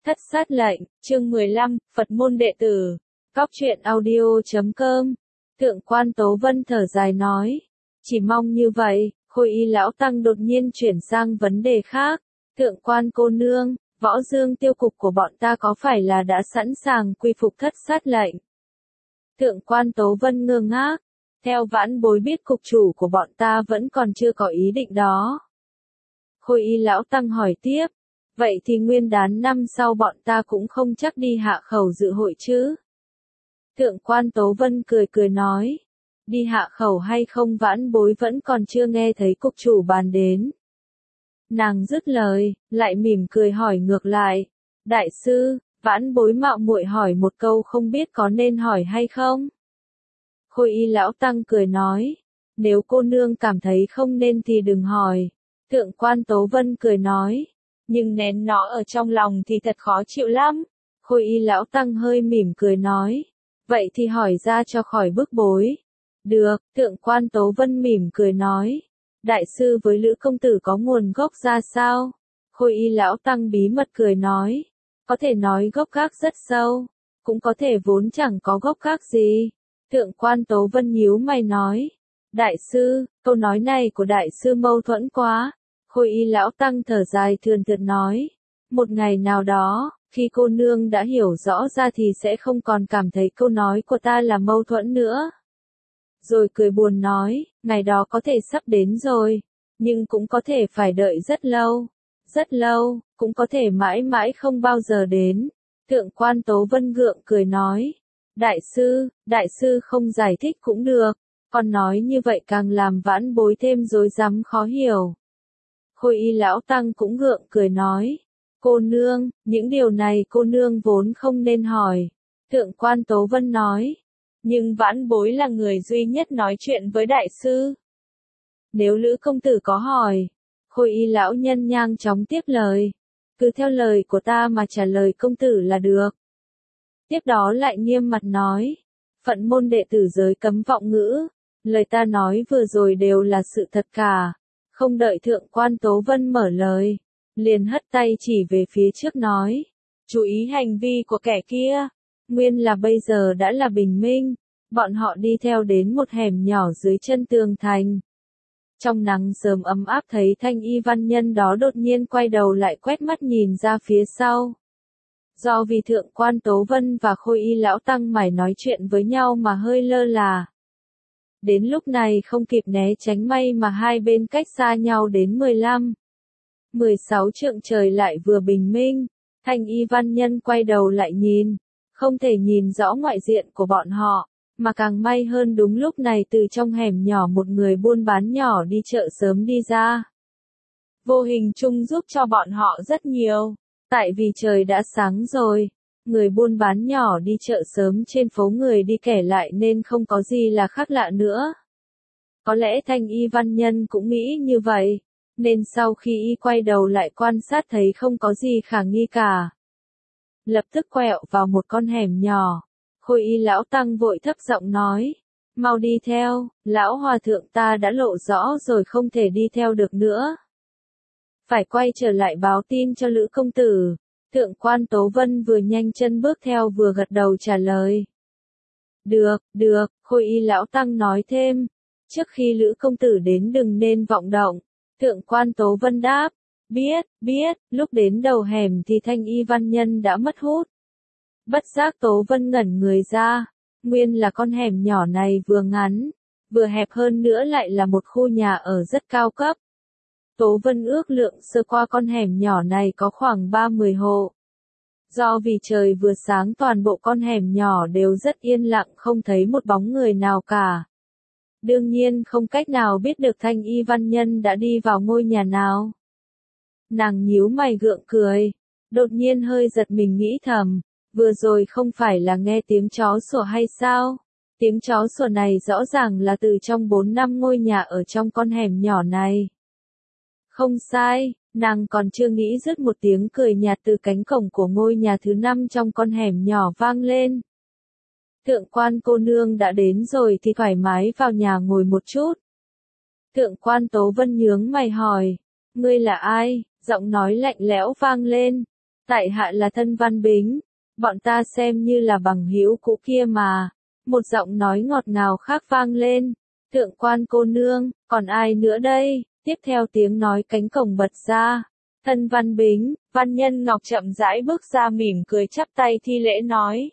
Thất sát lệnh, chương 15, Phật môn đệ tử. Cóc truyện audio.com. Thượng quan Tố Vân thở dài nói. Chỉ mong như vậy, Khôi Y lão tăng đột nhiên chuyển sang vấn đề khác. Thượng quan cô nương, Võ Dương tiêu cục của bọn ta có phải là đã sẵn sàng quy phục thất sát lệnh? Thượng quan Tố Vân ngơ ngác. Theo vãn bối biết cục chủ của bọn ta vẫn còn chưa có ý định đó. Khôi Y lão tăng hỏi tiếp. Vậy thì nguyên đán năm sau bọn ta cũng không chắc đi Hạ Khẩu dự hội chứ? Thượng quan Tố Vân cười cười nói. Đi Hạ Khẩu hay không vãn bối vẫn còn chưa nghe thấy cục chủ bàn đến. Nàng dứt lời, lại mỉm cười hỏi ngược lại. Đại sư, vãn bối mạo muội hỏi một câu không biết có nên hỏi hay không? Khôi Y lão tăng cười nói. Nếu cô nương cảm thấy không nên thì đừng hỏi. Thượng quan Tố Vân cười nói. Nhưng nén nó ở trong lòng thì thật khó chịu lắm. Khôi Y lão tăng hơi mỉm cười nói. Vậy thì hỏi ra cho khỏi bức bối. Được, thượng quan Tố Vân mỉm cười nói. Đại sư với Lữ công tử có nguồn gốc ra sao? Khôi Y lão tăng bí mật cười nói. Có thể nói gốc gác rất sâu, cũng có thể vốn chẳng có gốc gác gì. Thượng quan Tố Vân nhíu mày nói. Đại sư, câu nói này của đại sư mâu thuẫn quá. Khôi Y lão tăng thở dài thườn thượt nói. Một ngày nào đó, khi cô nương đã hiểu rõ ra thì sẽ không còn cảm thấy câu nói của ta là mâu thuẫn nữa. Rồi cười buồn nói, ngày đó có thể sắp đến rồi, nhưng cũng có thể phải đợi rất lâu, cũng có thể mãi mãi không bao giờ đến. Thượng quan Tố Vân gượng cười nói. Đại sư không giải thích cũng được, còn nói như vậy càng làm vãn bối thêm rối rắm khó hiểu. Khôi Y lão tăng cũng gượng cười nói. Cô nương, những điều này cô nương vốn không nên hỏi. Thượng quan Tố Vân nói. Nhưng vãn bối là người duy nhất nói chuyện với đại sư. Nếu Lữ công tử có hỏi. Khôi Y lão nhân nhang chóng tiếp lời. Cứ theo lời của ta mà trả lời công tử là được. Tiếp đó lại nghiêm mặt nói. Phận môn đệ tử giới cấm vọng ngữ. Lời ta nói vừa rồi đều là sự thật cả. Không đợi thượng quan Tố Vân mở lời, liền hất tay chỉ về phía trước nói. Chú ý hành vi của kẻ kia. Nguyên là bây giờ đã là bình minh. Bọn họ đi theo đến một hẻm nhỏ dưới chân tường thành. Trong nắng sớm ấm áp thấy thanh y văn nhân đó đột nhiên quay đầu lại quét mắt nhìn ra phía sau. Do vì thượng quan Tố Vân và Khôi Y lão tăng mải nói chuyện với nhau mà hơi lơ là. Đến lúc này không kịp né tránh may mà hai bên cách xa nhau đến 15-16 trượng trời lại vừa bình minh. Thanh y văn nhân quay đầu lại nhìn, không thể nhìn rõ ngoại diện của bọn họ, mà càng may hơn đúng lúc này từ trong hẻm nhỏ một người buôn bán nhỏ đi chợ sớm đi ra. Vô hình chung giúp cho bọn họ rất nhiều, tại vì trời đã sáng rồi. Người buôn bán nhỏ đi chợ sớm trên phố người đi kẻ lại nên không có gì là khác lạ nữa. Có lẽ thanh y văn nhân cũng nghĩ như vậy, nên sau khi y quay đầu lại quan sát thấy không có gì khả nghi cả. Lập tức quẹo vào một con hẻm nhỏ. Khôi Y lão tăng vội thấp giọng nói. Mau đi theo, lão hòa thượng ta đã lộ rõ rồi không thể đi theo được nữa. Phải quay trở lại báo tin cho Lữ công tử. Thượng quan Tố Vân vừa nhanh chân bước theo vừa gật đầu trả lời. Được, Khôi Y lão tăng nói thêm. Trước khi Lữ công tử đến đừng nên vọng động. Thượng quan Tố Vân đáp. Biết, lúc đến đầu hẻm thì thanh y văn nhân đã mất hút. Bất giác Tố Vân ngẩn người ra. Nguyên là con hẻm nhỏ này vừa ngắn, vừa hẹp hơn nữa lại là một khu nhà ở rất cao cấp. Tố Vân ước lượng sơ qua con hẻm nhỏ này có khoảng 30 hộ. Do vì trời vừa sáng toàn bộ con hẻm nhỏ đều rất yên lặng không thấy một bóng người nào cả. Đương nhiên không cách nào biết được thanh y văn nhân đã đi vào ngôi nhà nào. Nàng nhíu mày gượng cười, đột nhiên hơi giật mình nghĩ thầm, vừa rồi không phải là nghe tiếng chó sủa hay sao? Tiếng chó sủa này rõ ràng là từ trong 4-5 ngôi nhà ở trong con hẻm nhỏ này. Không sai, nàng còn chưa nghĩ dứt một tiếng cười nhạt từ cánh cổng của ngôi nhà thứ 5 trong con hẻm nhỏ vang lên. Thượng quan cô nương đã đến rồi thì thoải mái vào nhà ngồi một chút. Thượng quan Tố Vân nhướng mày hỏi, ngươi là ai? Giọng nói lạnh lẽo vang lên. Tại hạ là Thân Văn Bính, bọn ta xem như là bằng hữu cũ kia mà. Một giọng nói ngọt ngào khác vang lên. Thượng quan cô nương, còn ai nữa đây? Tiếp theo tiếng nói cánh cổng bật ra. Thân Văn Bính, Văn Nhân Ngọc chậm rãi bước ra mỉm cười chắp tay thi lễ nói.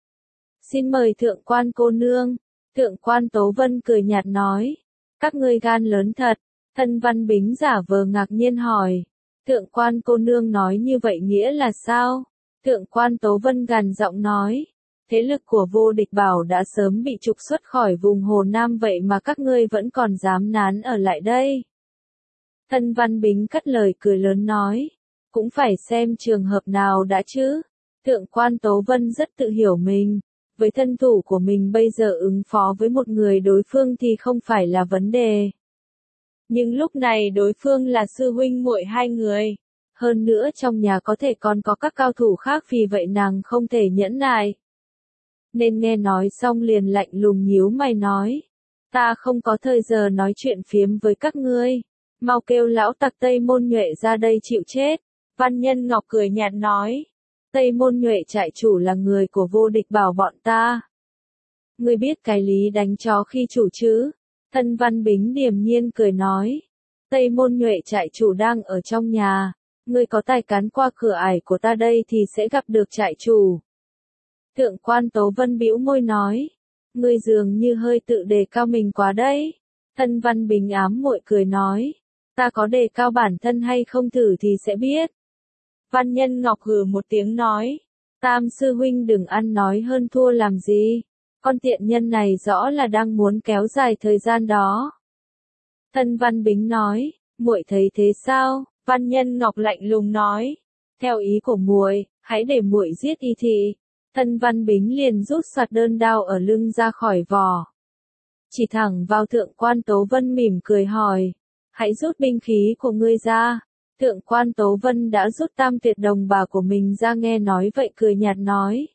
Xin mời thượng quan cô nương. Thượng quan Tố Vân cười nhạt nói. Các ngươi gan lớn thật. Thân Văn Bính giả vờ ngạc nhiên hỏi. Thượng quan cô nương nói như vậy nghĩa là sao? Thượng quan Tố Vân gằn giọng nói. Thế lực của Vô Địch Bảo đã sớm bị trục xuất khỏi vùng Hồ Nam vậy mà các ngươi vẫn còn dám nán ở lại đây. Thân Văn Bính cất lời cười lớn nói. Cũng phải xem trường hợp nào đã chứ. Thượng quan Tố Vân rất tự hiểu mình. Với thân thủ của mình bây giờ ứng phó với một người đối phương thì không phải là vấn đề. Nhưng lúc này đối phương là sư huynh muội hai người. Hơn nữa trong nhà có thể còn có các cao thủ khác vì vậy nàng không thể nhẫn nại. Nên nghe nói xong liền lạnh lùng nhíu mày nói. Ta không có thời giờ nói chuyện phiếm với các ngươi. Mau kêu lão tặc Tây Môn Nhuệ ra đây chịu chết. Văn Nhân Ngọc cười nhạt nói. Tây Môn Nhuệ trại chủ là người của Vô Địch Bảo bọn ta. Ngươi biết cái lý đánh chó khi chủ chứ? Thân Văn Bính điềm nhiên cười nói. Tây Môn Nhuệ trại chủ đang ở trong nhà. Ngươi có tài cán qua cửa ải của ta đây thì sẽ gặp được trại chủ. Thượng quan Tố Vân bĩu môi nói. Ngươi dường như hơi tự đề cao mình quá đấy. Thân Văn Bính ám muội cười nói. Ta có đề cao bản thân hay không thử thì sẽ biết. Văn Nhân Ngọc hừ một tiếng nói. Tam sư huynh đừng ăn nói hơn thua làm gì. Con tiện nhân này rõ là đang muốn kéo dài thời gian đó. Thân Văn Bính nói. Muội thấy thế sao? Văn Nhân Ngọc lạnh lùng nói. Theo ý của muội, hãy để muội giết y thị. Thân Văn Bính liền rút soạt đơn đao ở lưng ra khỏi vỏ. Chỉ thẳng vào thượng quan Tố Vân mỉm cười hỏi. Hãy rút binh khí của ngươi ra. Thượng quan Tố Vân đã rút tam tuyệt đồng bà của mình ra nghe nói vậy cười nhạt nói.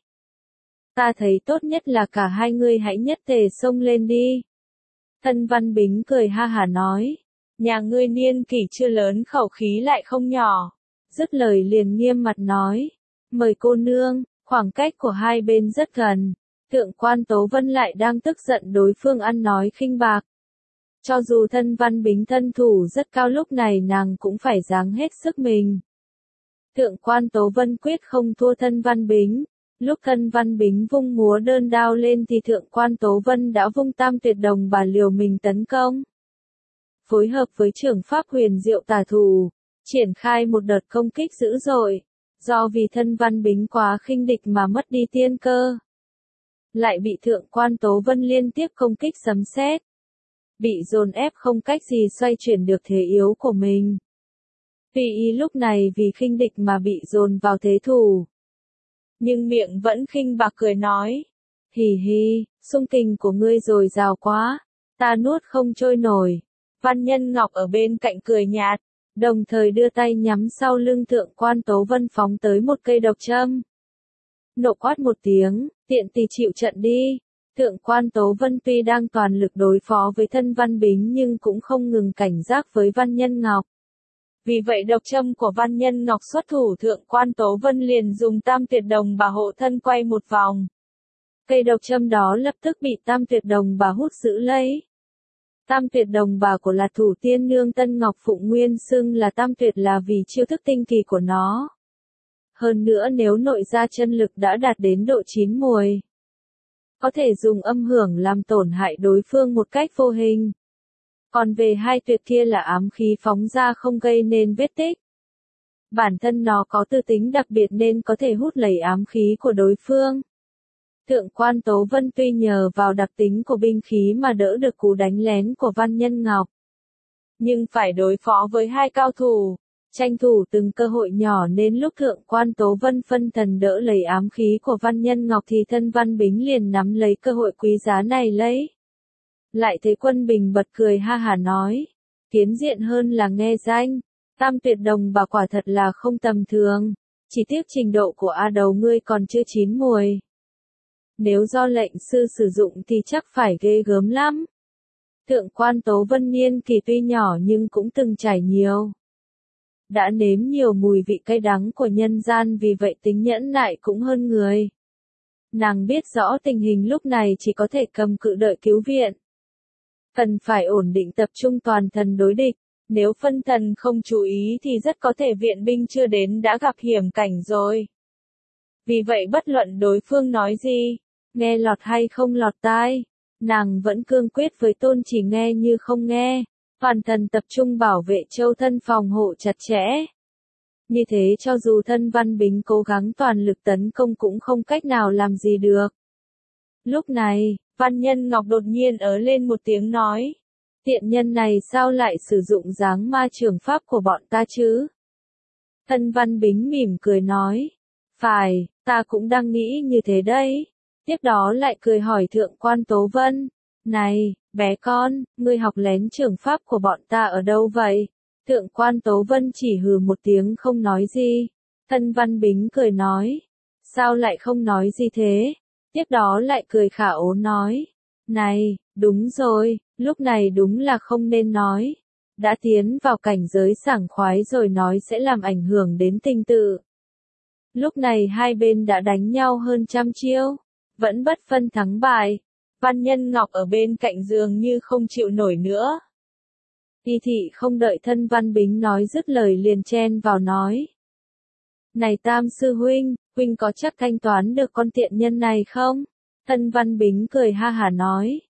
Ta thấy tốt nhất là cả hai ngươi hãy nhất tề xông lên đi. Thân Văn Bính cười ha hả nói. Nhà ngươi niên kỷ chưa lớn khẩu khí lại không nhỏ. Dứt lời liền nghiêm mặt nói. Mời cô nương, khoảng cách của hai bên rất gần. Thượng quan Tố Vân lại đang tức giận đối phương ăn nói khinh bạc. Cho dù Thân Văn Bính thân thủ rất cao lúc này nàng cũng phải giáng hết sức mình. Thượng quan Tố Vân quyết không thua Thân Văn Bính. Lúc Thân Văn Bính vung múa đơn đao lên thì thượng quan Tố Vân đã vung tam tuyệt đồng bà liều mình tấn công. Phối hợp với trưởng pháp huyền diệu tà thủ, triển khai một đợt công kích dữ dội. Do vì Thân Văn Bính quá khinh địch mà mất đi tiên cơ. Lại bị thượng quan Tố Vân liên tiếp công kích sấm sét. Bị dồn ép không cách gì xoay chuyển được thế yếu của mình. Tuy y lúc này vì khinh địch mà bị dồn vào thế thủ. Nhưng miệng vẫn khinh bạc cười nói. Hì hì, xung kình của ngươi dồi dào quá. Ta nuốt không trôi nổi. Văn Nhân Ngọc ở bên cạnh cười nhạt. Đồng thời đưa tay nhắm sau lưng thượng quan Tố Vân phóng tới một cây độc châm. Nộ quát một tiếng, tiện tì chịu trận đi. Thượng quan Tố Vân tuy đang toàn lực đối phó với Thân Văn Bính nhưng cũng không ngừng cảnh giác với Văn Nhân Ngọc. Vì vậy độc châm của Văn Nhân Ngọc xuất thủ thượng quan Tố Vân liền dùng tam tuyệt đồng bà hộ thân quay một vòng. Cây độc châm đó lập tức bị tam tuyệt đồng bà hút giữ lấy. Tam tuyệt đồng bà của là thủ tiên nương Tân Ngọc Phụng Nguyên xưng là tam tuyệt là vì chiêu thức tinh kỳ của nó. Hơn nữa nếu nội gia chân lực đã đạt đến độ chín muồi, có thể dùng âm hưởng làm tổn hại đối phương một cách vô hình. Còn về hai tuyệt kia là ám khí phóng ra không gây nên vết tích. Bản thân nó có tư tính đặc biệt nên có thể hút lấy ám khí của đối phương. Thượng quan Tố Vân tuy nhờ vào đặc tính của binh khí mà đỡ được cú đánh lén của Văn Nhân Ngọc. Nhưng phải đối phó với hai cao thủ, tranh thủ từng cơ hội nhỏ nên lúc thượng quan Tố Vân phân thần đỡ lấy ám khí của Văn Nhân Ngọc thì Thân Văn Bính liền nắm lấy cơ hội quý giá này lấy. Lại thấy Quân Bình bật cười ha hả nói. Tiến diện hơn là nghe danh. Tam tuyệt đồng bà quả thật là không tầm thường. Chỉ tiếc trình độ của A Đầu ngươi còn chưa chín muồi. Nếu do lệnh sư sử dụng thì chắc phải ghê gớm lắm. Thượng quan Tố Vân niên kỳ tuy nhỏ nhưng cũng từng trải nhiều. đã nếm nhiều mùi vị cay đắng của nhân gian vì vậy tính nhẫn nại cũng hơn người. Nàng biết rõ tình hình lúc này chỉ có thể cầm cự đợi cứu viện. Cần phải ổn định tập trung toàn thần đối địch, nếu phân thần không chú ý thì rất có thể viện binh chưa đến đã gặp hiểm cảnh rồi. Vì vậy bất luận đối phương nói gì, nghe lọt hay không lọt tai, nàng vẫn cương quyết với Tôn Chỉ nghe như không nghe, toàn thần tập trung bảo vệ châu thân phòng hộ chặt chẽ. Như thế cho dù thân Văn Bính cố gắng toàn lực tấn công cũng không cách nào làm gì được. Lúc này, Văn Nhân Ngọc đột nhiên lên một tiếng nói. Tiện nhân này sao lại sử dụng dáng ma trường pháp của bọn ta chứ? Thân Văn Bính mỉm cười nói. Phải, ta cũng đang nghĩ như thế đấy. Tiếp đó lại cười hỏi Thượng quan Tố Vân. Này, bé con, ngươi học lén trường pháp của bọn ta ở đâu vậy? Thượng quan Tố Vân chỉ hừ một tiếng không nói gì. Thân Văn Bính cười nói. Sao lại không nói gì thế? Tiếp đó lại cười khả ố nói. Này, đúng rồi, lúc này đúng là không nên nói. Đã tiến vào cảnh giới sảng khoái rồi nói sẽ làm ảnh hưởng đến tình tự. Lúc này hai bên đã đánh nhau hơn 100 chiêu, vẫn bất phân thắng bại. Văn Nhân Ngọc ở bên cạnh giường như không chịu nổi nữa. Y thị không đợi thân Văn Bính nói dứt lời liền chen vào nói. Này Tam sư huynh, huynh có chắc thanh toán được con tiện nhân này không? Thân Văn Bính cười ha hả nói.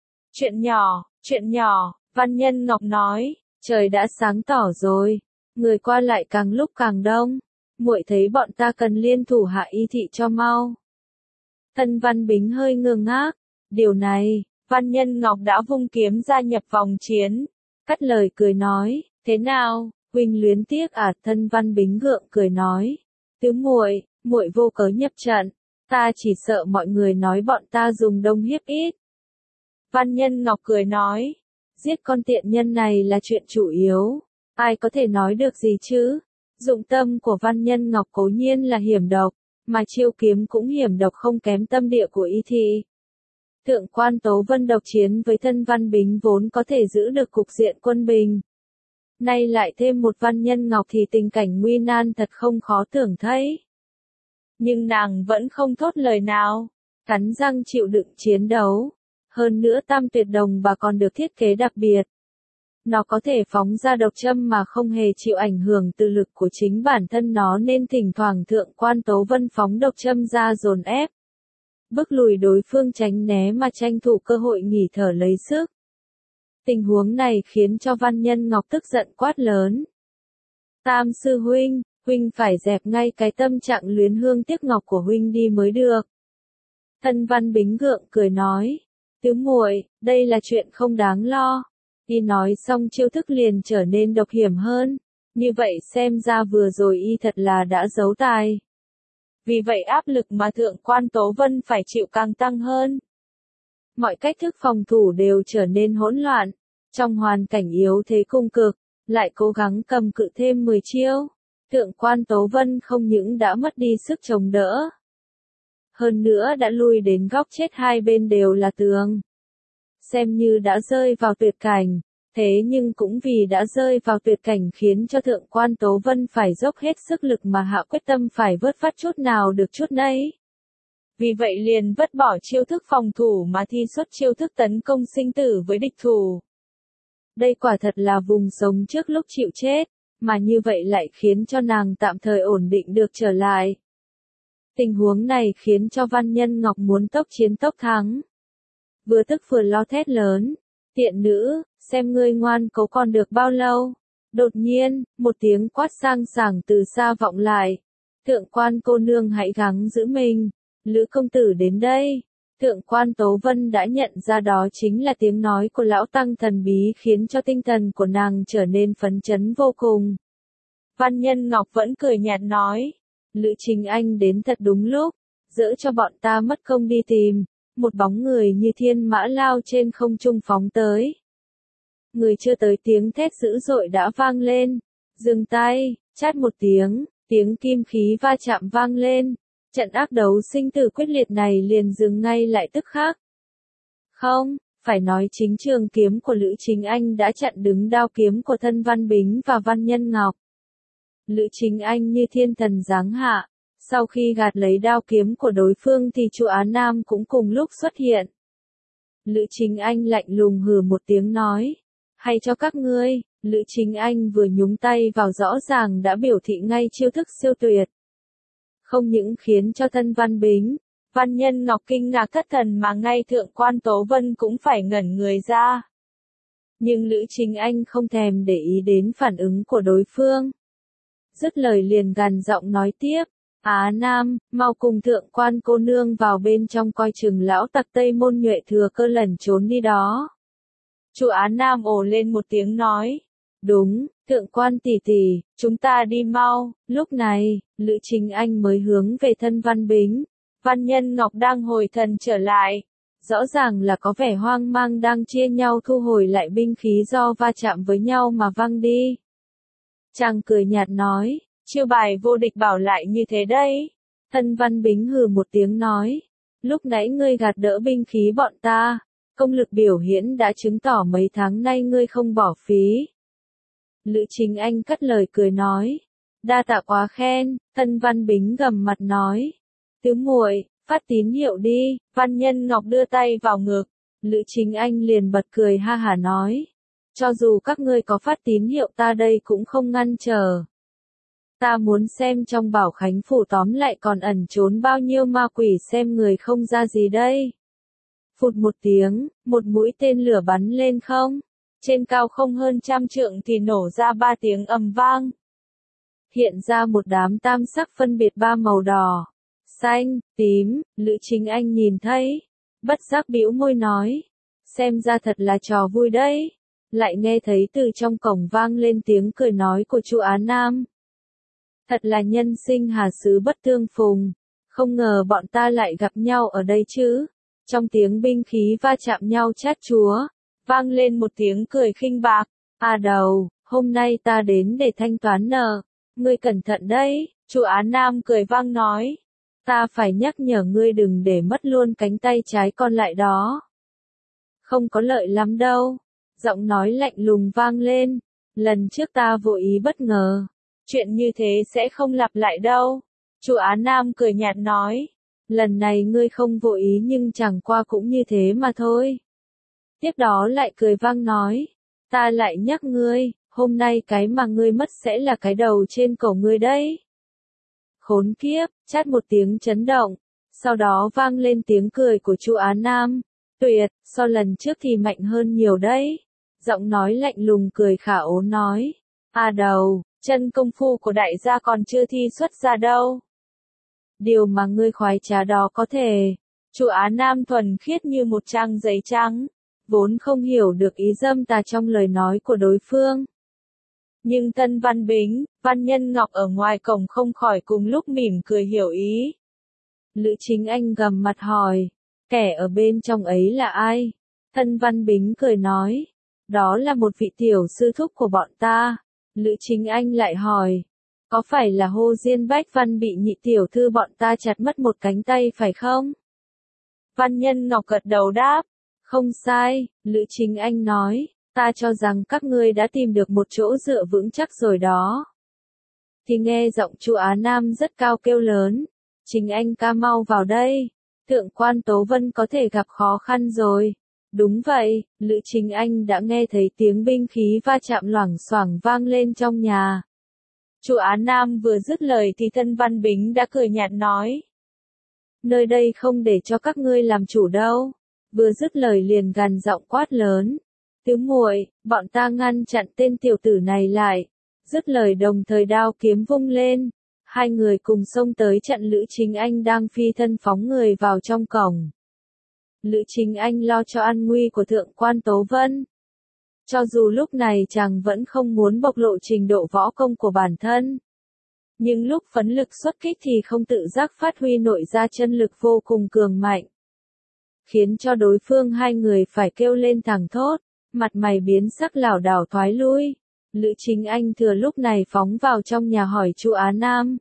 Chuyện nhỏ, Văn Nhân Ngọc nói, trời đã sáng tỏ rồi, người qua lại càng lúc càng đông, muội thấy bọn ta cần liên thủ hạ Y thị cho mau. Thân Văn Bính hơi ngơ ngác, điều này, Văn Nhân Ngọc đã vung kiếm gia nhập vòng chiến, cắt lời cười nói, thế nào, huynh luyến tiếc à? Thân Văn Bính gượng cười nói, tứ muội, muội vô cớ nhập trận, ta chỉ sợ mọi người nói bọn ta dùng đông hiếp ít. Văn Nhân Ngọc cười nói, giết con tiện nhân này là chuyện chủ yếu, ai có thể nói được gì chứ? Dụng tâm của Văn Nhân Ngọc cố nhiên là hiểm độc, mà chiêu kiếm cũng hiểm độc không kém tâm địa của Y thị. Thượng quan Tố Vân độc chiến với thân Văn Bính vốn có thể giữ được cục diện quân bình. Nay lại thêm một Văn Nhân Ngọc thì tình cảnh nguy nan thật không khó tưởng thấy. Nhưng nàng vẫn không thốt lời nào, cắn răng chịu đựng chiến đấu. Hơn nữa Tam Tuyệt Đồng bà còn được thiết kế đặc biệt. Nó có thể phóng ra độc châm mà không hề chịu ảnh hưởng từ lực của chính bản thân nó nên thỉnh thoảng Thượng quan Tố Vân phóng độc châm ra dồn ép. Bức lùi đối phương tránh né mà tranh thủ cơ hội nghỉ thở lấy sức. Tình huống này khiến cho Văn Nhân Ngọc tức giận quát lớn. Tam sư huynh, huynh phải dẹp ngay cái tâm trạng luyến hương tiếc ngọc của huynh đi mới được. Thân Văn Bính gượng cười nói. Tứ muội, đây là chuyện không đáng lo. Y nói xong chiêu thức liền trở nên độc hiểm hơn. Như vậy xem ra vừa rồi y thật là đã giấu tài. Vì vậy áp lực mà Thượng quan Tố Vân phải chịu càng tăng hơn. Mọi cách thức phòng thủ đều trở nên hỗn loạn. Trong hoàn cảnh yếu thế cung cực, lại cố gắng cầm cự thêm 10 chiêu. Thượng quan Tố Vân không những đã mất đi sức chống đỡ. Hơn nữa đã lui đến góc chết, hai bên đều là tường. Xem như đã rơi vào tuyệt cảnh, thế nhưng cũng vì đã rơi vào tuyệt cảnh khiến cho Thượng quan Tố Vân phải dốc hết sức lực mà hạ quyết tâm phải vớt phát chút nào được chút nấy. Vì vậy liền vứt bỏ chiêu thức phòng thủ mà thi xuất chiêu thức tấn công sinh tử với địch thủ. Đây quả thật là vùng sống trước lúc chịu chết, mà như vậy lại khiến cho nàng tạm thời ổn định được trở lại. Tình huống này khiến cho Văn Nhân Ngọc muốn tốc chiến tốc thắng. Vừa tức vừa lo thét lớn, tiện nữ, xem ngươi ngoan cố còn được bao lâu. Đột nhiên, một tiếng quát sang sảng từ xa vọng lại. Thượng quan cô nương hãy gắng giữ mình, Lữ công tử đến đây. Thượng quan Tố Vân đã nhận ra đó chính là tiếng nói của lão tăng thần bí khiến cho tinh thần của nàng trở nên phấn chấn vô cùng. Văn Nhân Ngọc vẫn cười nhạt nói, Lữ Chính Anh đến thật đúng lúc, dỡ cho bọn ta mất công đi tìm. Một bóng người như thiên mã lao trên không trung phóng tới. Người chưa tới tiếng thét dữ dội đã vang lên. Dừng tay, chát một tiếng, tiếng kim khí va chạm vang lên. Trận ác đấu sinh tử quyết liệt này liền dừng ngay lại tức khắc. Không, phải nói chính trường kiếm của Lữ Chính Anh đã chặn đứng đao kiếm của thân Văn Bính và Văn Nhân Ngọc. Lữ Chính Anh như thiên thần giáng hạ. Sau khi gạt lấy đao kiếm của đối phương thì Chu Á Nam cũng cùng lúc xuất hiện. Lữ Chính Anh lạnh lùng hừ một tiếng nói. Hay cho các ngươi, Lữ Chính Anh vừa nhúng tay vào rõ ràng đã biểu thị ngay chiêu thức siêu tuyệt. Không những khiến cho thân Văn Bính, Văn Nhân Ngọc kinh ngạc thất thần mà ngay Thượng quan Tố Vân cũng phải ngẩn người ra. Nhưng Lữ Chính Anh không thèm để ý đến phản ứng của đối phương. Dứt lời liền gằn giọng nói tiếp. Á Nam, mau cùng Thượng quan cô nương vào bên trong coi chừng lão tặc Tây Môn Nhuệ thừa cơ lẩn trốn đi đó. Chu Á Nam ồ lên một tiếng nói. Đúng, Thượng quan tỷ tỷ, chúng ta đi mau. Lúc này, Lữ Chính Anh mới hướng về thân Văn Bính. Văn Nhân Ngọc đang hồi thần trở lại. Rõ ràng là có vẻ hoang mang đang chia nhau thu hồi lại binh khí do va chạm với nhau mà văng đi. Chàng cười nhạt nói. Chiêu bài vô địch bảo lại như thế đây. Thân Văn Bính hừ một tiếng nói. Lúc nãy ngươi gạt đỡ binh khí bọn ta. Công lực biểu hiện đã chứng tỏ mấy tháng nay ngươi không bỏ phí. Lữ Chính Anh cất lời cười nói. Đa tạ quá khen. Thân Văn Bính gầm mặt nói. Tứ muội, phát tín hiệu đi. Văn Nhân Ngọc đưa tay vào ngực. Lữ Chính Anh liền bật cười ha hả nói. Cho dù các ngươi có phát tín hiệu ta đây cũng không ngăn trở. Ta muốn xem trong Bảo Khánh phủ tóm lại còn ẩn trốn bao nhiêu ma quỷ xem người không ra gì đây. Phụt một tiếng, một mũi tên lửa bắn lên không. Trên cao không hơn 100 trượng thì nổ ra 3 tiếng ầm vang. Hiện ra một đám tam sắc phân biệt 3 màu đỏ, xanh, tím. Lữ Chính Anh nhìn thấy, bất giác bĩu môi nói. Xem ra thật là trò vui đấy. Lại nghe thấy từ trong cổng vang lên tiếng cười nói của Chu Á Nam. Thật là nhân sinh hà xứ bất tương phùng. Không ngờ bọn ta lại gặp nhau ở đây chứ. Trong tiếng binh khí va chạm nhau chát chúa, vang lên một tiếng cười khinh bạc. À đầu, hôm nay ta đến để thanh toán nợ. Ngươi cẩn thận đấy. Chu Á Nam cười vang nói. Ta phải nhắc nhở ngươi đừng để mất luôn cánh tay trái còn lại đó. Không có lợi lắm đâu. Giọng nói lạnh lùng vang lên. Lần trước ta vô ý bất ngờ. Chuyện như thế sẽ không lặp lại đâu. Chu Á Nam cười nhạt nói. Lần này ngươi không vô ý nhưng chẳng qua cũng như thế mà thôi. Tiếp đó lại cười vang nói. Ta lại nhắc ngươi, hôm nay cái mà ngươi mất sẽ là cái đầu trên cổ ngươi đấy. Khốn kiếp, chát một tiếng chấn động. Sau đó vang lên tiếng cười của Chu Á Nam. Tuyệt, so lần trước thì mạnh hơn nhiều đấy. Giọng nói lạnh lùng cười khả ố nói. À đầu, chân công phu của đại gia còn chưa thi xuất ra đâu. Điều mà ngươi khoái trá đó có thể. Chu Á Nam thuần khiết như một trang giấy trắng, vốn không hiểu được ý dâm tà trong lời nói của đối phương. Nhưng thân Văn Bính, Văn Nhân Ngọc ở ngoài cổng không khỏi cùng lúc mỉm cười hiểu ý. Lữ Chính Anh gầm mặt hỏi, kẻ ở bên trong ấy là ai? Thân Văn Bính cười nói, đó là một vị tiểu sư thúc của bọn ta. Lữ Chính Anh lại hỏi, có phải là Hồ Diên Bách Văn bị nhị tiểu thư bọn ta chặt mất một cánh tay phải không? Văn Nhân Ngọc gật đầu đáp, không sai. Lữ Chính Anh nói, ta cho rằng các ngươi đã tìm được một chỗ dựa vững chắc rồi đó. Thì nghe giọng Chu Á Nam rất cao kêu lớn, Chính Anh ca mau vào đây, Thượng quan Tố Vân có thể gặp khó khăn rồi. Đúng vậy, Lữ Chính Anh đã nghe thấy tiếng binh khí va chạm loảng xoảng vang lên trong nhà. Chu Á Nam vừa dứt lời thì thân Văn Bính đã cười nhạt nói. Nơi đây không để cho các ngươi làm chủ đâu. Vừa dứt lời liền gằn giọng quát lớn. Tứ muội, bọn ta ngăn chặn tên tiểu tử này lại. Dứt lời đồng thời đao kiếm vung lên. Hai người cùng xông tới chặn Lữ Chính Anh đang phi thân phóng người vào trong cổng. Lữ Chính Anh lo cho an nguy của Thượng quan Tố Vân. Cho dù lúc này chàng vẫn không muốn bộc lộ trình độ võ công của bản thân. Nhưng lúc phấn lực xuất kích thì không tự giác phát huy nội ra chân lực vô cùng cường mạnh. Khiến cho đối phương hai người phải kêu lên thẳng thốt, mặt mày biến sắc lảo đảo thoái lui. Lữ Chính Anh thừa lúc này phóng vào trong nhà hỏi Chu Á Nam.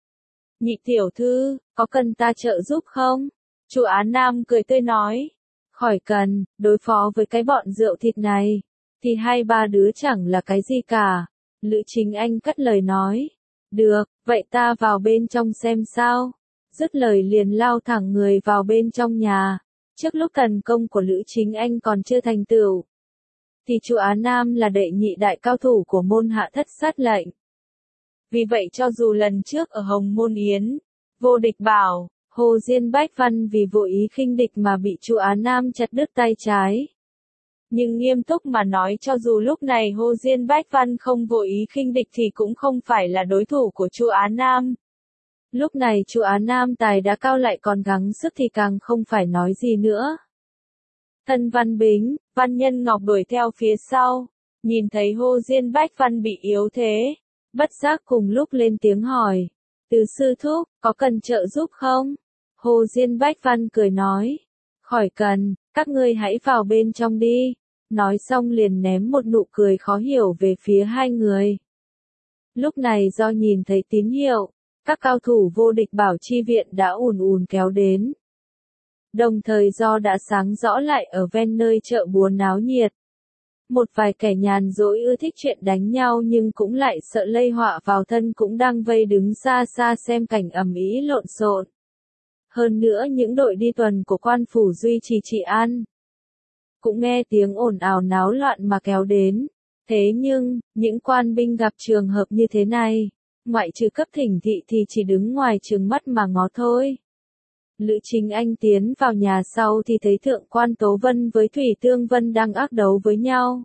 Nhị tiểu thư, có cần ta trợ giúp không? Chu Á Nam cười tươi nói. Khỏi cần, đối phó với cái bọn rượu thịt này, thì hai ba đứa chẳng là cái gì cả. Lữ Chính Anh cất lời nói. Được, vậy ta vào bên trong xem sao. Dứt lời liền lao thẳng người vào bên trong nhà. Trước lúc tấn công của Lữ Chính Anh còn chưa thành tựu, thì Chu Á Nam là đệ nhị đại cao thủ của môn Hạ Thất Sát lệnh. Vì vậy cho dù lần trước ở Hồng Môn Yến, Vô Địch bảo, Hồ Diên Bách Văn vì vô ý khinh địch mà bị Chu Á Nam chặt đứt tay trái. Nhưng nghiêm túc mà nói, cho dù lúc này Hồ Diên Bách Văn không vô ý khinh địch thì cũng không phải là đối thủ của Chu Á Nam. Lúc này Chu Á Nam tài đã cao lại còn gắng sức thì càng không phải nói gì nữa. Thân Văn Bính, Văn Nhân Ngọc đuổi theo phía sau, nhìn thấy Hồ Diên Bách Văn bị yếu thế, bất giác cùng lúc lên tiếng hỏi, Từ sư thúc, có cần trợ giúp không? Hồ Diên Bách Văn cười nói, khỏi cần, các ngươi hãy vào bên trong đi. Nói xong liền ném một nụ cười khó hiểu về phía hai người. Lúc này do nhìn thấy tín hiệu, các cao thủ Vô Địch bảo chi viện đã ùn ùn kéo đến. Đồng thời do đã sáng rõ lại ở ven nơi chợ búa náo nhiệt. Một vài kẻ nhàn rỗi ưa thích chuyện đánh nhau nhưng cũng lại sợ lây họa vào thân cũng đang vây đứng xa xa xem cảnh ầm ĩ lộn xộn. Hơn nữa những đội đi tuần của quan phủ duy trì trị an cũng nghe tiếng ồn ào náo loạn mà kéo đến. Thế nhưng, những quan binh gặp trường hợp như thế này, ngoại trừ cấp thỉnh thị thì chỉ đứng ngoài trừng mắt mà ngó thôi. Lữ Chính Anh tiến vào nhà sau thì thấy Thượng quan Tố Vân với Thủy Tương Vân đang ác đấu với nhau.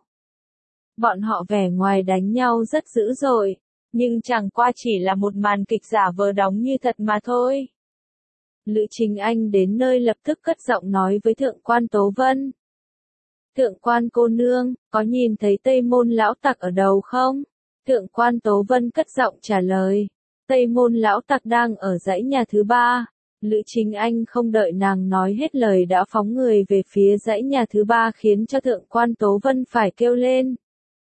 Bọn họ vẻ ngoài đánh nhau rất dữ dội, nhưng chẳng qua chỉ là một màn kịch giả vờ đóng như thật mà thôi. Lữ Chính Anh đến nơi lập tức cất giọng nói với Thượng quan Tố Vân. Thượng quan cô nương, có nhìn thấy Tây Môn lão tặc ở đâu không? Thượng quan Tố Vân cất giọng trả lời. Tây Môn lão tặc đang ở dãy nhà thứ ba. Lữ Chính Anh không đợi nàng nói hết lời đã phóng người về phía dãy nhà thứ ba khiến cho Thượng quan Tố Vân phải kêu lên.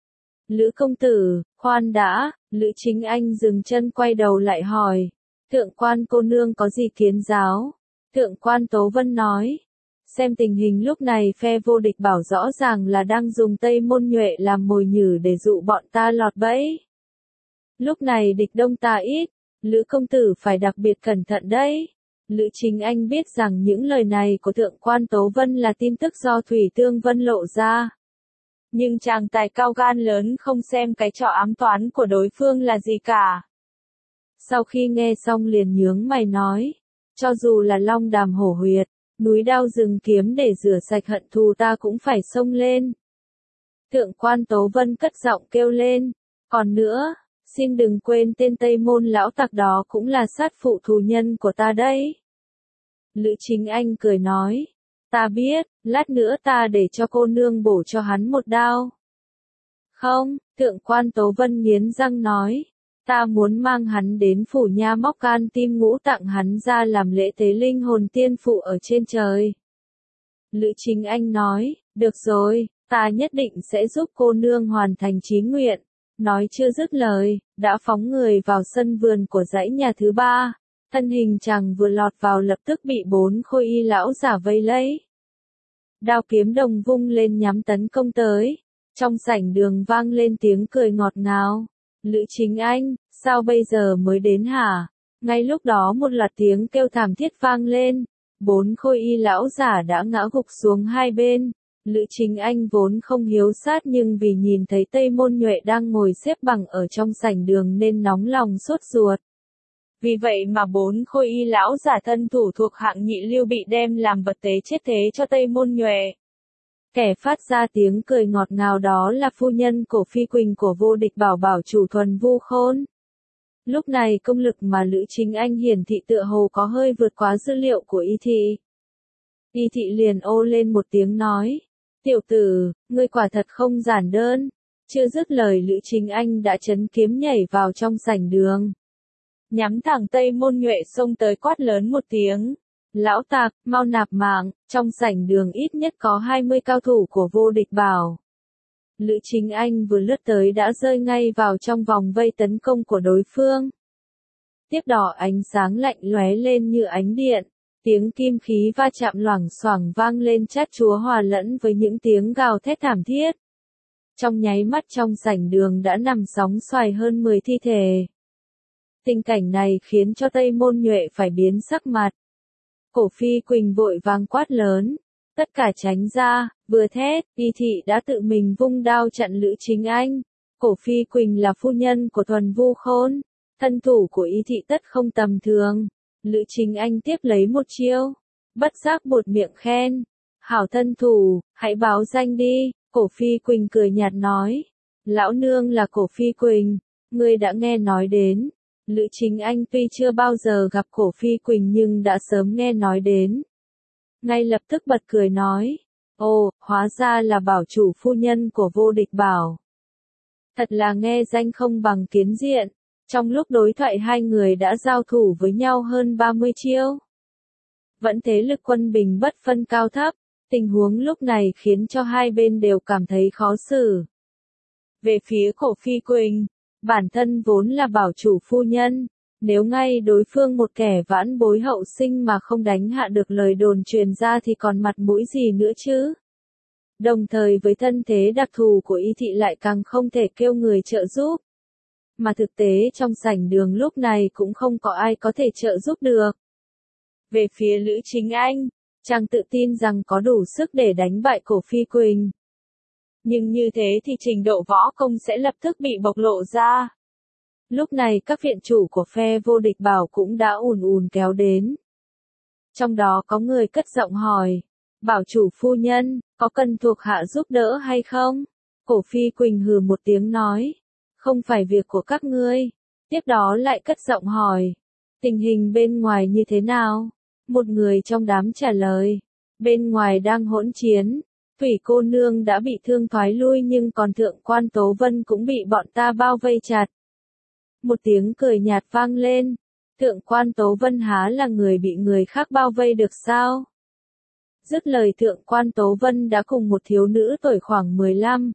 Lữ công tử, khoan đã, Lữ Chính Anh dừng chân quay đầu lại hỏi. Thượng quan cô nương có gì kiến giáo? Thượng quan Tố Vân nói. Xem tình hình lúc này phe Vô Địch bảo rõ ràng là đang dùng Tây Môn Nhuệ làm mồi nhử để dụ bọn ta lọt bẫy. Lúc này địch đông ta ít, Lữ công tử phải đặc biệt cẩn thận đấy. Lữ Chính Anh biết rằng những lời này của Thượng quan Tố Vân là tin tức do Thủy Tương Vân lộ ra. Nhưng chàng tài cao gan lớn không xem cái trò ám toán của đối phương là gì cả. Sau khi nghe xong liền nhướng mày nói, cho dù là long đàm hổ huyệt, núi đao rừng kiếm để rửa sạch hận thù ta cũng phải xông lên. Thượng quan Tố Vân cất giọng kêu lên, còn nữa, xin đừng quên tên Tây Môn lão tặc đó cũng là sát phụ thù nhân của ta đấy. Lữ Chính Anh cười nói, ta biết, lát nữa ta để cho cô nương bổ cho hắn một đao. Không, Thượng quan Tố Vân nghiến răng nói, ta muốn mang hắn đến phủ nha móc can tim ngũ tặng hắn ra làm lễ tế linh hồn tiên phụ ở trên trời. Lữ Chính Anh nói, được rồi, ta nhất định sẽ giúp cô nương hoàn thành chí nguyện. Nói chưa dứt lời, đã phóng người vào sân vườn của dãy nhà thứ ba. Thân hình chàng vừa lọt vào lập tức bị 4 khôi y lão giả vây lấy. Đao kiếm đồng vung lên nhắm tấn công tới. Trong sảnh đường vang lên tiếng cười ngọt ngào. Lữ Chính Anh, sao bây giờ mới đến hả? Ngay lúc đó một loạt tiếng kêu thảm thiết vang lên. 4 khôi y lão giả đã ngã gục xuống hai bên. Lữ Chính Anh vốn không hiếu sát nhưng vì nhìn thấy Tây Môn Nhuệ đang ngồi xếp bằng ở trong sảnh đường nên nóng lòng sốt ruột. Vì vậy mà 4 khôi y lão giả thân thủ thuộc hạng nhị lưu bị đem làm vật tế chết thế cho Tây Môn Nhuệ. Kẻ phát ra tiếng cười ngọt ngào đó là phu nhân cổ Phi Quỳnh của Vô Địch bảo bảo chủ Thuần Vu Khôn. Lúc này công lực mà Lữ Chính Anh hiển thị tựa hồ có hơi vượt quá dữ liệu của Y Thị. Y Thị liền ô lên một tiếng nói, tiểu tử, ngươi quả thật không giản đơn. Chưa dứt lời Lữ Chính Anh đã chấn kiếm nhảy vào trong sảnh đường. Nhắm thẳng Tây Môn Nhuệ xông tới quát lớn một tiếng. Lão tặc, mau nạp mạng, trong sảnh đường ít nhất có 20 cao thủ của Vô Địch bảo. Lữ Chính Anh vừa lướt tới đã rơi ngay vào trong vòng vây tấn công của đối phương. Tiếp đó ánh sáng lạnh lóe lên như ánh điện. Tiếng kim khí va chạm loảng xoảng vang lên chát chúa hòa lẫn với những tiếng gào thét thảm thiết. Trong nháy mắt trong sảnh đường đã nằm sóng xoài hơn 10 thi thể. Tình cảnh này khiến cho Tây Môn Nhuệ phải biến sắc mặt. Cổ Phi Quỳnh vội vàng quát lớn. Tất cả tránh ra, vừa thét, Y Thị đã tự mình vung đao chặn Lữ Chính Anh. Cổ Phi Quỳnh là phu nhân của Thuần Vu Khôn. Thân thủ của Y Thị tất không tầm thường. Lữ Chính Anh tiếp lấy một chiêu. Bất giác buột miệng khen. Hảo thân thủ, hãy báo danh đi. Cổ Phi Quỳnh cười nhạt nói. Lão nương là Cổ Phi Quỳnh. Ngươi đã nghe nói đến. Lữ Chính Anh tuy chưa bao giờ gặp Cổ Phi Quỳnh nhưng đã sớm nghe nói đến. Ngay lập tức bật cười nói. Ồ, hóa ra là bảo chủ phu nhân của Vô Địch Bảo. Thật là nghe danh không bằng kiến diện. Trong lúc đối thoại hai người đã giao thủ với nhau hơn 30 chiêu. Vẫn thế lực quân bình bất phân cao thấp. Tình huống lúc này khiến cho hai bên đều cảm thấy khó xử. Về phía Cổ Phi Quỳnh, bản thân vốn là bảo chủ phu nhân. Nếu ngay đối phương một kẻ vãn bối hậu sinh mà không đánh hạ được lời đồn truyền ra thì còn mặt mũi gì nữa chứ? Đồng thời với thân thế đặc thù của Y Thị lại càng không thể kêu người trợ giúp. Mà thực tế trong sảnh đường lúc này cũng không có ai có thể trợ giúp được. Về phía Lữ Chính Anh, chàng tự tin rằng có đủ sức để đánh bại Cổ Phi Quỳnh. Nhưng như thế thì trình độ võ công sẽ lập tức bị bộc lộ ra. Lúc này các viện chủ của phe Vô Địch Bảo cũng đã ùn ùn kéo đến. Trong đó có người cất giọng hỏi. Bảo chủ phu nhân, có cần thuộc hạ giúp đỡ hay không? Cổ Phi Quỳnh hừ một tiếng nói. Không phải việc của các ngươi. Tiếp đó lại cất giọng hỏi. Tình hình bên ngoài như thế nào? Một người trong đám trả lời. Bên ngoài đang hỗn chiến. Thủy cô nương đã bị thương thoái lui nhưng còn Thượng quan Tố Vân cũng bị bọn ta bao vây chặt. Một tiếng cười nhạt vang lên. Thượng quan Tố Vân há là người bị người khác bao vây được sao? Dứt lời Thượng quan Tố Vân đã cùng một thiếu nữ tuổi khoảng 15,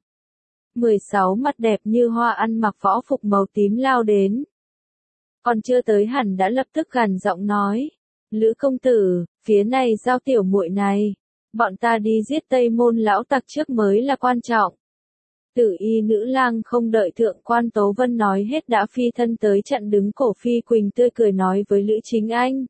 16 mặt đẹp như hoa ăn mặc võ phục màu tím lao đến. Còn chưa tới hẳn đã lập tức gằn giọng nói. Lữ công tử, phía này giao tiểu muội này. Bọn ta đi giết Tây Môn lão tặc trước mới là quan trọng. Tử y nữ lang không đợi Thượng quan Tố Vân nói hết đã phi thân tới chặn đứng. Cổ Phi Quỳnh tươi cười nói với Lữ Chính Anh.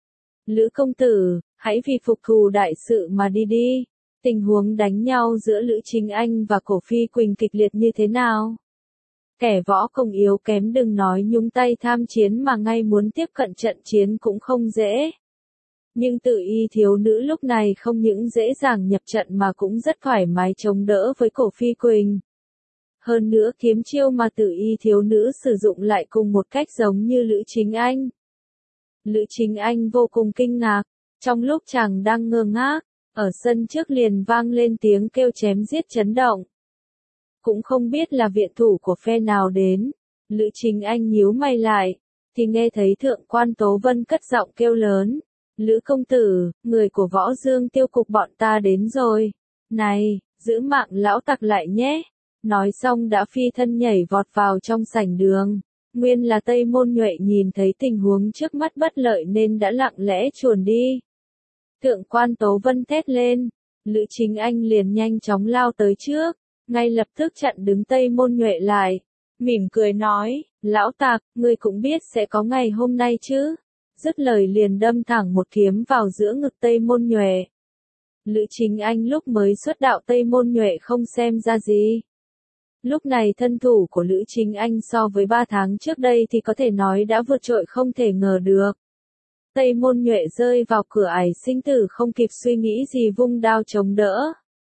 Lữ công tử, hãy vì phục thù đại sự mà đi đi. Tình huống đánh nhau giữa Lữ Chính Anh và Cổ Phi Quỳnh kịch liệt như thế nào? Kẻ võ công yếu kém đừng nói nhúng tay tham chiến mà ngay muốn tiếp cận trận chiến cũng không dễ. Nhưng Tử y thiếu nữ lúc này không những dễ dàng nhập trận mà cũng rất thoải mái chống đỡ với Cổ Phi Quỳnh. Hơn nữa kiếm chiêu mà Tử y thiếu nữ sử dụng lại cùng một cách giống như Lữ Chính Anh. Lữ Chính Anh vô cùng kinh ngạc. Trong lúc chàng đang ngơ ngác, ở sân trước liền vang lên tiếng kêu chém giết chấn động. Cũng không biết là viện thủ của phe nào đến. Lữ Chính Anh nhíu mày lại, thì nghe thấy Thượng quan Tố Vân cất giọng kêu lớn. Lữ công tử, người của Võ Dương Tiêu cục bọn ta đến rồi. Này, giữ mạng lão tặc lại nhé. Nói xong đã phi thân nhảy vọt vào trong sảnh đường. Nguyên là Tây Môn Nhuệ nhìn thấy tình huống trước mắt bất lợi nên đã lặng lẽ chuồn đi. Thượng quan Tố Vân thét lên. Lữ Chính Anh liền nhanh chóng lao tới trước. Ngay lập tức chặn đứng Tây Môn Nhuệ lại. Mỉm cười nói, lão tặc, ngươi cũng biết sẽ có ngày hôm nay chứ. Dứt lời liền đâm thẳng một kiếm vào giữa ngực Tây Môn Nhuệ. Lữ Chính Anh lúc mới xuất đạo Tây Môn Nhuệ không xem ra gì. Lúc này thân thủ của Lữ Chính Anh so với 3 tháng trước đây thì có thể nói đã vượt trội không thể ngờ được. Tây Môn Nhuệ rơi vào cửa ải sinh tử không kịp suy nghĩ gì vung đao chống đỡ.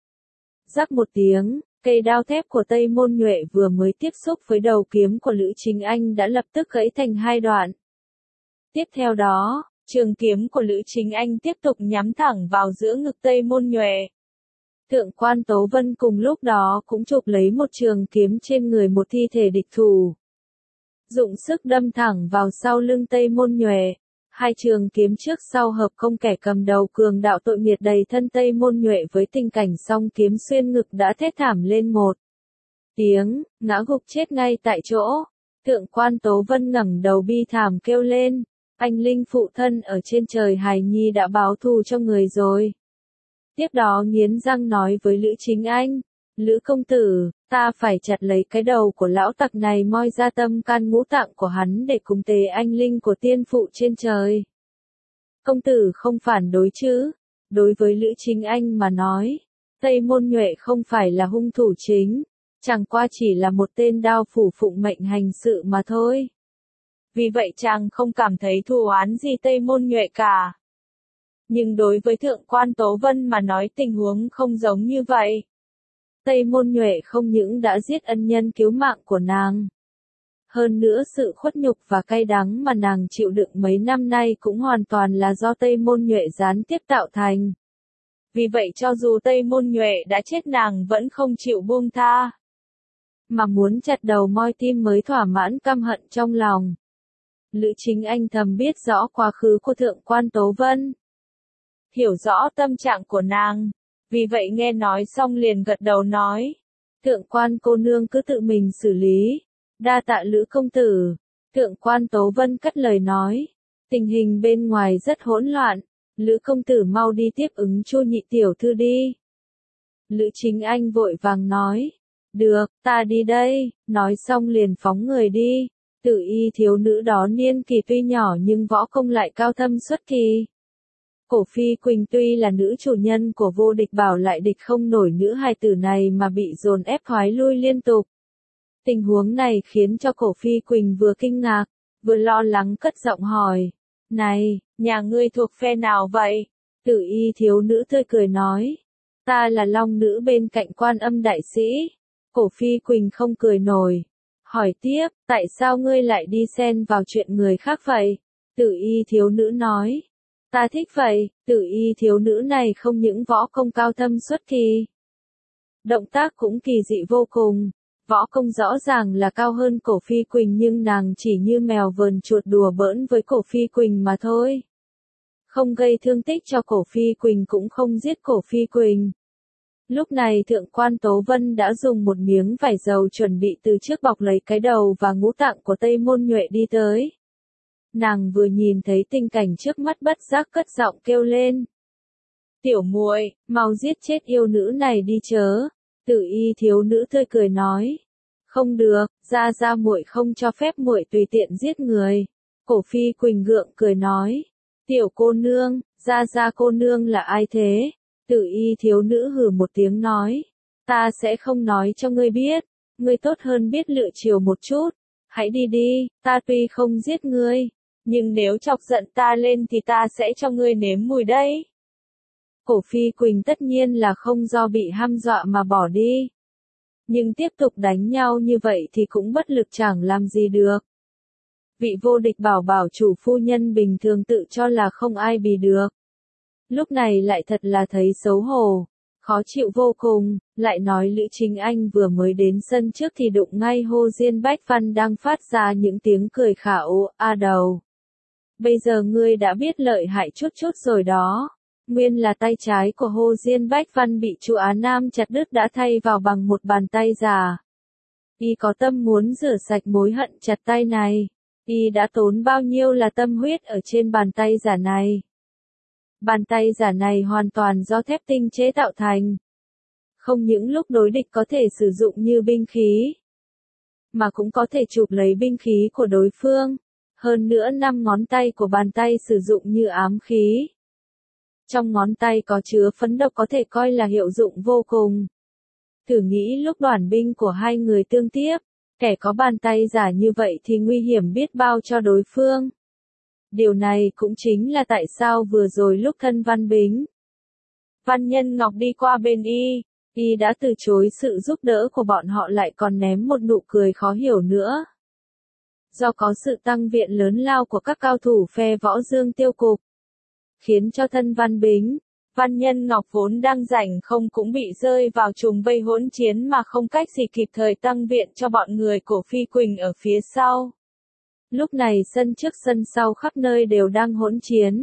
Rắc một tiếng, cây đao thép của Tây Môn Nhuệ vừa mới tiếp xúc với đầu kiếm của Lữ Chính Anh đã lập tức gãy thành hai đoạn. Tiếp theo đó, trường kiếm của Lữ Chính Anh tiếp tục nhắm thẳng vào giữa ngực Tây Môn Nhuệ. Thượng quan Tố Vân cùng lúc đó cũng chụp lấy một trường kiếm trên người một thi thể địch thủ. Dụng sức đâm thẳng vào sau lưng Tây Môn Nhuệ. Hai trường kiếm trước sau hợp công, kẻ cầm đầu cường đạo tội nghiệt đầy thân Tây Môn Nhuệ với tình cảnh song kiếm xuyên ngực đã thét thảm lên một tiếng, ngã gục chết ngay tại chỗ. Thượng quan Tố Vân ngẩng đầu bi thảm kêu lên, anh linh phụ thân ở trên trời hài nhi đã báo thù cho người rồi. Tiếp đó nghiến răng nói với Lữ Chính Anh, Lữ công tử, ta phải chặt lấy cái đầu của lão tặc này moi ra tâm can ngũ tạng của hắn để cúng tế anh linh của tiên phụ trên trời. Công tử không phản đối chứ? Đối với Lữ Chính Anh mà nói, Tây Môn Nhuệ không phải là hung thủ chính, chẳng qua chỉ là một tên đao phủ phụng mệnh hành sự mà thôi. Vì vậy chàng không cảm thấy thù oán gì Tây Môn Nhuệ cả. Nhưng đối với Thượng quan Tố Vân mà nói tình huống không giống như vậy. Tây Môn Nhuệ không những đã giết ân nhân cứu mạng của nàng. Hơn nữa sự khuất nhục và cay đắng mà nàng chịu đựng mấy năm nay cũng hoàn toàn là do Tây Môn Nhuệ gián tiếp tạo thành. Vì vậy cho dù Tây Môn Nhuệ đã chết nàng vẫn không chịu buông tha. Mà muốn chặt đầu moi tim mới thỏa mãn căm hận trong lòng. Lữ Chính Anh thầm biết rõ quá khứ của Thượng quan Tố Vân. Hiểu rõ tâm trạng của nàng. Vì vậy nghe nói xong liền gật đầu nói. Thượng quan cô nương cứ tự mình xử lý. Đa tạ Lữ công tử. Thượng quan Tố Vân cất lời nói. Tình hình bên ngoài rất hỗn loạn. Lữ công tử mau đi tiếp ứng Chu nhị tiểu thư đi. Lữ Chính Anh vội vàng nói. Được, ta đi đây. Nói xong liền phóng người đi. Tử y thiếu nữ đó niên kỳ tuy nhỏ nhưng võ công lại cao thâm xuất kỳ. Cổ Phi Quỳnh tuy là nữ chủ nhân của Vô Địch Bảo lại địch không nổi nữ hài tử này mà bị dồn ép thoái lui liên tục. Tình huống này khiến cho Cổ Phi Quỳnh vừa kinh ngạc, vừa lo lắng cất giọng hỏi. Này, nhà ngươi thuộc phe nào vậy? Tử y thiếu nữ tươi cười nói. Ta là long nữ bên cạnh Quan Âm đại sĩ. Cổ Phi Quỳnh không cười nổi. Hỏi tiếp, tại sao ngươi lại đi xen vào chuyện người khác vậy? Tử y thiếu nữ nói. Ta thích vậy, tử y thiếu nữ này không những võ công cao thâm xuất kỳ. Động tác cũng kỳ dị vô cùng. Võ công rõ ràng là cao hơn Cổ Phi Quỳnh nhưng nàng chỉ như mèo vờn chuột đùa bỡn với Cổ Phi Quỳnh mà thôi. Không gây thương tích cho Cổ Phi Quỳnh cũng không giết Cổ Phi Quỳnh. Lúc này Thượng quan Tố Vân đã dùng một miếng vải dầu chuẩn bị từ trước bọc lấy cái đầu và ngũ tạng của Tây Môn Nhuệ đi tới. Nàng vừa nhìn thấy tình cảnh trước mắt bất giác cất giọng kêu lên. Tiểu muội, mau giết chết yêu nữ này đi chớ. Tử y thiếu nữ tươi cười nói. Không được, gia muội không cho phép muội tùy tiện giết người. Cổ Phi Quỳnh gượng cười nói. Tiểu cô nương, gia cô nương là ai thế? Tử y thiếu nữ hừ một tiếng nói. Ta sẽ không nói cho ngươi biết. Ngươi tốt hơn biết lựa chiều một chút. Hãy đi đi, ta tuy không giết ngươi. Nhưng nếu chọc giận ta lên thì ta sẽ cho ngươi nếm mùi đấy. Cổ Phi Quỳnh tất nhiên là không do bị hăm dọa mà bỏ đi. Nhưng tiếp tục đánh nhau như vậy thì cũng bất lực chẳng làm gì được. Vị Vô Địch Bảo bảo chủ phu nhân bình thường tự cho là không ai bì được. Lúc này lại thật là thấy xấu hổ, khó chịu vô cùng, lại nói Lữ Chính Anh vừa mới đến sân trước thì đụng ngay Hồ Diên Bách Văn đang phát ra những tiếng cười khả ố, a đầu. Bây giờ ngươi đã biết lợi hại chút chút rồi đó. Nguyên là tay trái của Hồ Diên Bách Văn bị Chu Á Nam chặt đứt đã thay vào bằng một bàn tay giả. Y có tâm muốn rửa sạch mối hận chặt tay này. Y đã tốn bao nhiêu là tâm huyết ở trên bàn tay giả này. Bàn tay giả này hoàn toàn do thép tinh chế tạo thành. Không những lúc đối địch có thể sử dụng như binh khí, mà cũng có thể chụp lấy binh khí của đối phương. Hơn nữa 5 ngón tay của bàn tay sử dụng như ám khí. Trong ngón tay có chứa phấn độc có thể coi là hiệu dụng vô cùng. Thử nghĩ lúc đoàn binh của hai người tương tiếp, kẻ có bàn tay giả như vậy thì nguy hiểm biết bao cho đối phương. Điều này cũng chính là tại sao vừa rồi lúc thân Văn Bính, Văn Nhân Ngọc đi qua bên y đã từ chối sự giúp đỡ của bọn họ lại còn ném một nụ cười khó hiểu nữa. Do có sự tăng viện lớn lao của các cao thủ phe Võ Dương Tiêu Cục, khiến cho thân Văn Bính, Văn Nhân Ngọc vốn đang rảnh không cũng bị rơi vào trùng vây hỗn chiến mà không cách gì kịp thời tăng viện cho bọn người của Phi Quỳnh ở phía sau. Lúc này sân trước sân sau khắp nơi đều đang hỗn chiến.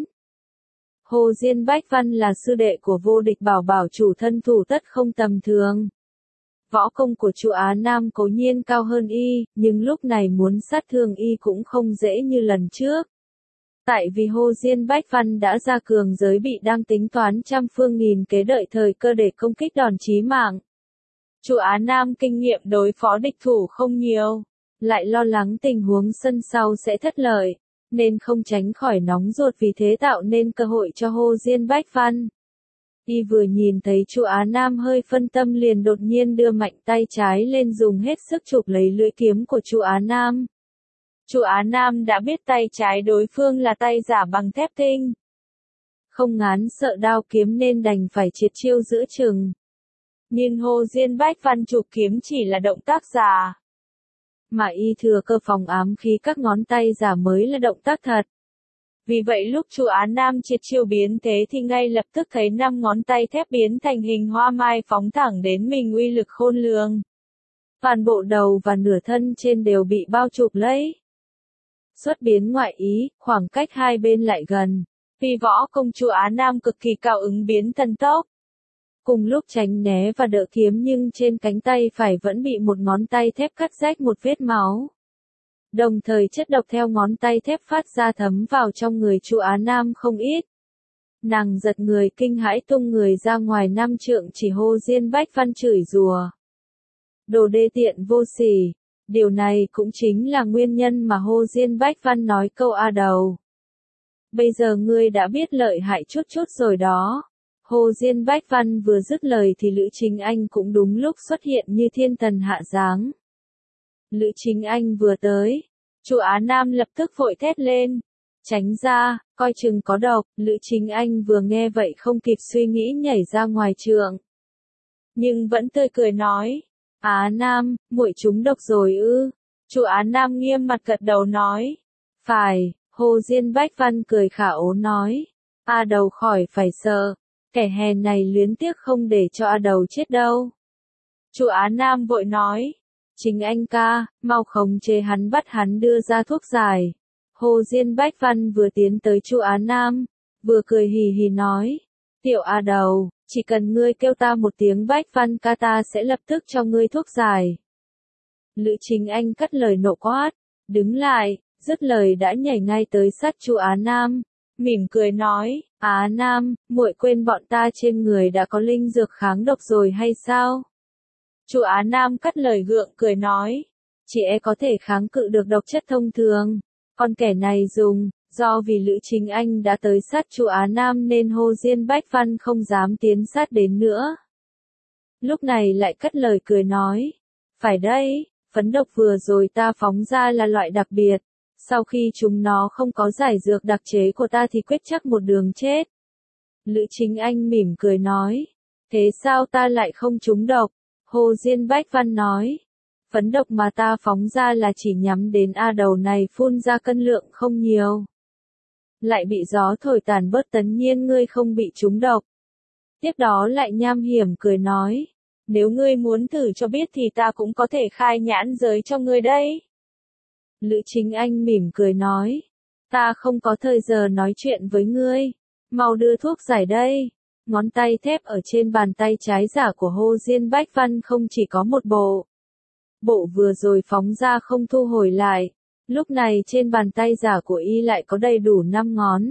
Hồ Diên Bách Văn là sư đệ của Vô Địch Bảo bảo chủ thân thủ tất không tầm thường. Võ công của Chu Á Nam cố nhiên cao hơn y, nhưng lúc này muốn sát thương y cũng không dễ như lần trước. Tại vì Hồ Diên Bách Văn đã ra cường giới bị đang tính toán trăm phương nghìn kế đợi thời cơ để công kích đòn chí mạng. Chu Á Nam kinh nghiệm đối phó địch thủ không nhiều, lại lo lắng tình huống sân sau sẽ thất lợi, nên không tránh khỏi nóng ruột, vì thế tạo nên cơ hội cho Hồ Diên Bách Văn. Y vừa nhìn thấy Chu Á Nam hơi phân tâm liền đột nhiên đưa mạnh tay trái lên dùng hết sức chụp lấy lưỡi kiếm của Chu Á Nam. Chu Á Nam đã biết tay trái đối phương là tay giả bằng thép tinh. Không ngán sợ đao kiếm nên đành phải triệt chiêu giữa chừng. Nhưng Hồ Diên Bách Văn chụp kiếm chỉ là động tác giả. Mà y thừa cơ phòng ám khí các ngón tay giả mới là động tác thật. Vì vậy lúc Chu Á Nam triệt chiêu biến thế thì ngay lập tức thấy 5 ngón tay thép biến thành hình hoa mai phóng thẳng đến mình, uy lực khôn lường. Toàn bộ đầu và nửa thân trên đều bị bao chụp lấy. Xuất biến ngoại ý, khoảng cách hai bên lại gần. Vì võ công Chu Á Nam cực kỳ cao, ứng biến thần tốc. Cùng lúc tránh né và đỡ kiếm nhưng trên cánh tay phải vẫn bị một ngón tay thép cắt rách một vết máu. Đồng thời chất độc theo ngón tay thép phát ra thấm vào trong người Chu Á Nam không ít. Nàng giật người kinh hãi tung người ra ngoài 5 trượng, chỉ Hồ Diên Bách Văn chửi rủa. Đồ đê tiện vô sỉ. Điều này cũng chính là nguyên nhân mà Hồ Diên Bách Văn nói câu a đầu. Bây giờ ngươi đã biết lợi hại chút chút rồi đó. Hồ Diên Bách Văn vừa dứt lời thì Lữ Chính Anh cũng đúng lúc xuất hiện như thiên thần hạ giáng. Lữ Chính Anh vừa tới, Chu Á Nam lập tức vội thét lên. Tránh ra, coi chừng có độc. Lữ Chính Anh vừa nghe vậy không kịp suy nghĩ nhảy ra ngoài trượng. Nhưng vẫn tươi cười nói. Á Nam, muội trúng độc rồi ư? Chu Á Nam nghiêm mặt gật đầu nói. Phải. Hồ Diên Bách Văn cười khả ố nói. A đầu khỏi phải sợ. Kẻ hèn này luyến tiếc không để cho A đầu chết đâu. Chu Á Nam vội nói. Chính anh ca, mau khống chế hắn, bắt hắn đưa ra thuốc giải. Hồ Diên Bách Văn vừa tiến tới Chu Á Nam, vừa cười hì hì nói. Tiểu A đầu, chỉ cần ngươi kêu ta một tiếng Bách Văn ca, ta sẽ lập tức cho ngươi thuốc giải. Lữ Chính Anh cắt lời nộ quát. Đứng lại, dứt lời đã nhảy ngay tới sát Chu Á Nam. Mỉm cười nói, Á Nam, muội quên bọn ta trên người đã có linh dược kháng độc rồi hay sao? Chu Á Nam cắt lời gượng cười nói, chỉ e có thể kháng cự được độc chất thông thường. Còn kẻ này dùng, do vì Lữ Chính Anh đã tới sát Chu Á Nam nên Hồ Diên Bách Văn không dám tiến sát đến nữa. Lúc này lại cắt lời cười nói, phải đây, phấn độc vừa rồi ta phóng ra là loại đặc biệt. Sau khi chúng nó không có giải dược đặc chế của ta thì quyết chắc một đường chết. Lữ Chính Anh mỉm cười nói. Thế sao ta lại không trúng độc? Hồ Diên Bách Văn nói. Phấn độc mà ta phóng ra là chỉ nhắm đến A đầu này, phun ra cân lượng không nhiều. Lại bị gió thổi tàn bớt, tất nhiên ngươi không bị trúng độc. Tiếp đó lại nham hiểm cười nói. Nếu ngươi muốn thử cho biết thì ta cũng có thể khai nhãn giới cho ngươi đây. Lữ Chính Anh mỉm cười nói. Ta không có thời giờ nói chuyện với ngươi. Mau đưa thuốc giải đây. Ngón tay thép ở trên bàn tay trái giả của Hồ Diên Bách Văn không chỉ có một bộ. Bộ vừa rồi phóng ra không thu hồi lại. Lúc này trên bàn tay giả của y lại có đầy đủ 5 ngón.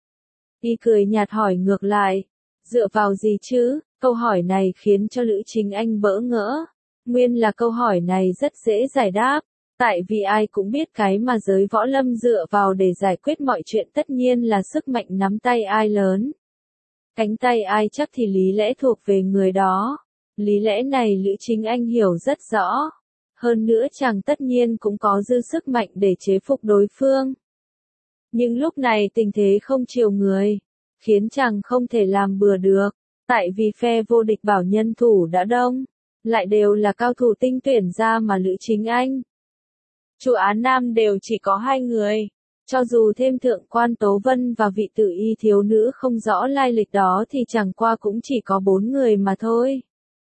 Y cười nhạt hỏi ngược lại. Dựa vào gì chứ? Câu hỏi này khiến cho Lữ Chính Anh bỡ ngỡ. Nguyên là câu hỏi này rất dễ giải đáp. Tại vì ai cũng biết cái mà giới võ lâm dựa vào để giải quyết mọi chuyện tất nhiên là sức mạnh nắm tay ai lớn. Cánh tay ai chắc thì lý lẽ thuộc về người đó. Lý lẽ này Lữ Chính Anh hiểu rất rõ. Hơn nữa chàng tất nhiên cũng có dư sức mạnh để chế phục đối phương. Nhưng lúc này tình thế không chiều người, khiến chàng không thể làm bừa được. Tại vì phe vô địch bảo nhân thủ đã đông, lại đều là cao thủ tinh tuyển ra mà Lữ Chính Anh, Chu Á Nam đều chỉ có 2 người. Cho dù thêm thượng quan Tố Vân và vị tử y thiếu nữ không rõ lai lịch đó thì chẳng qua cũng chỉ có 4 người mà thôi.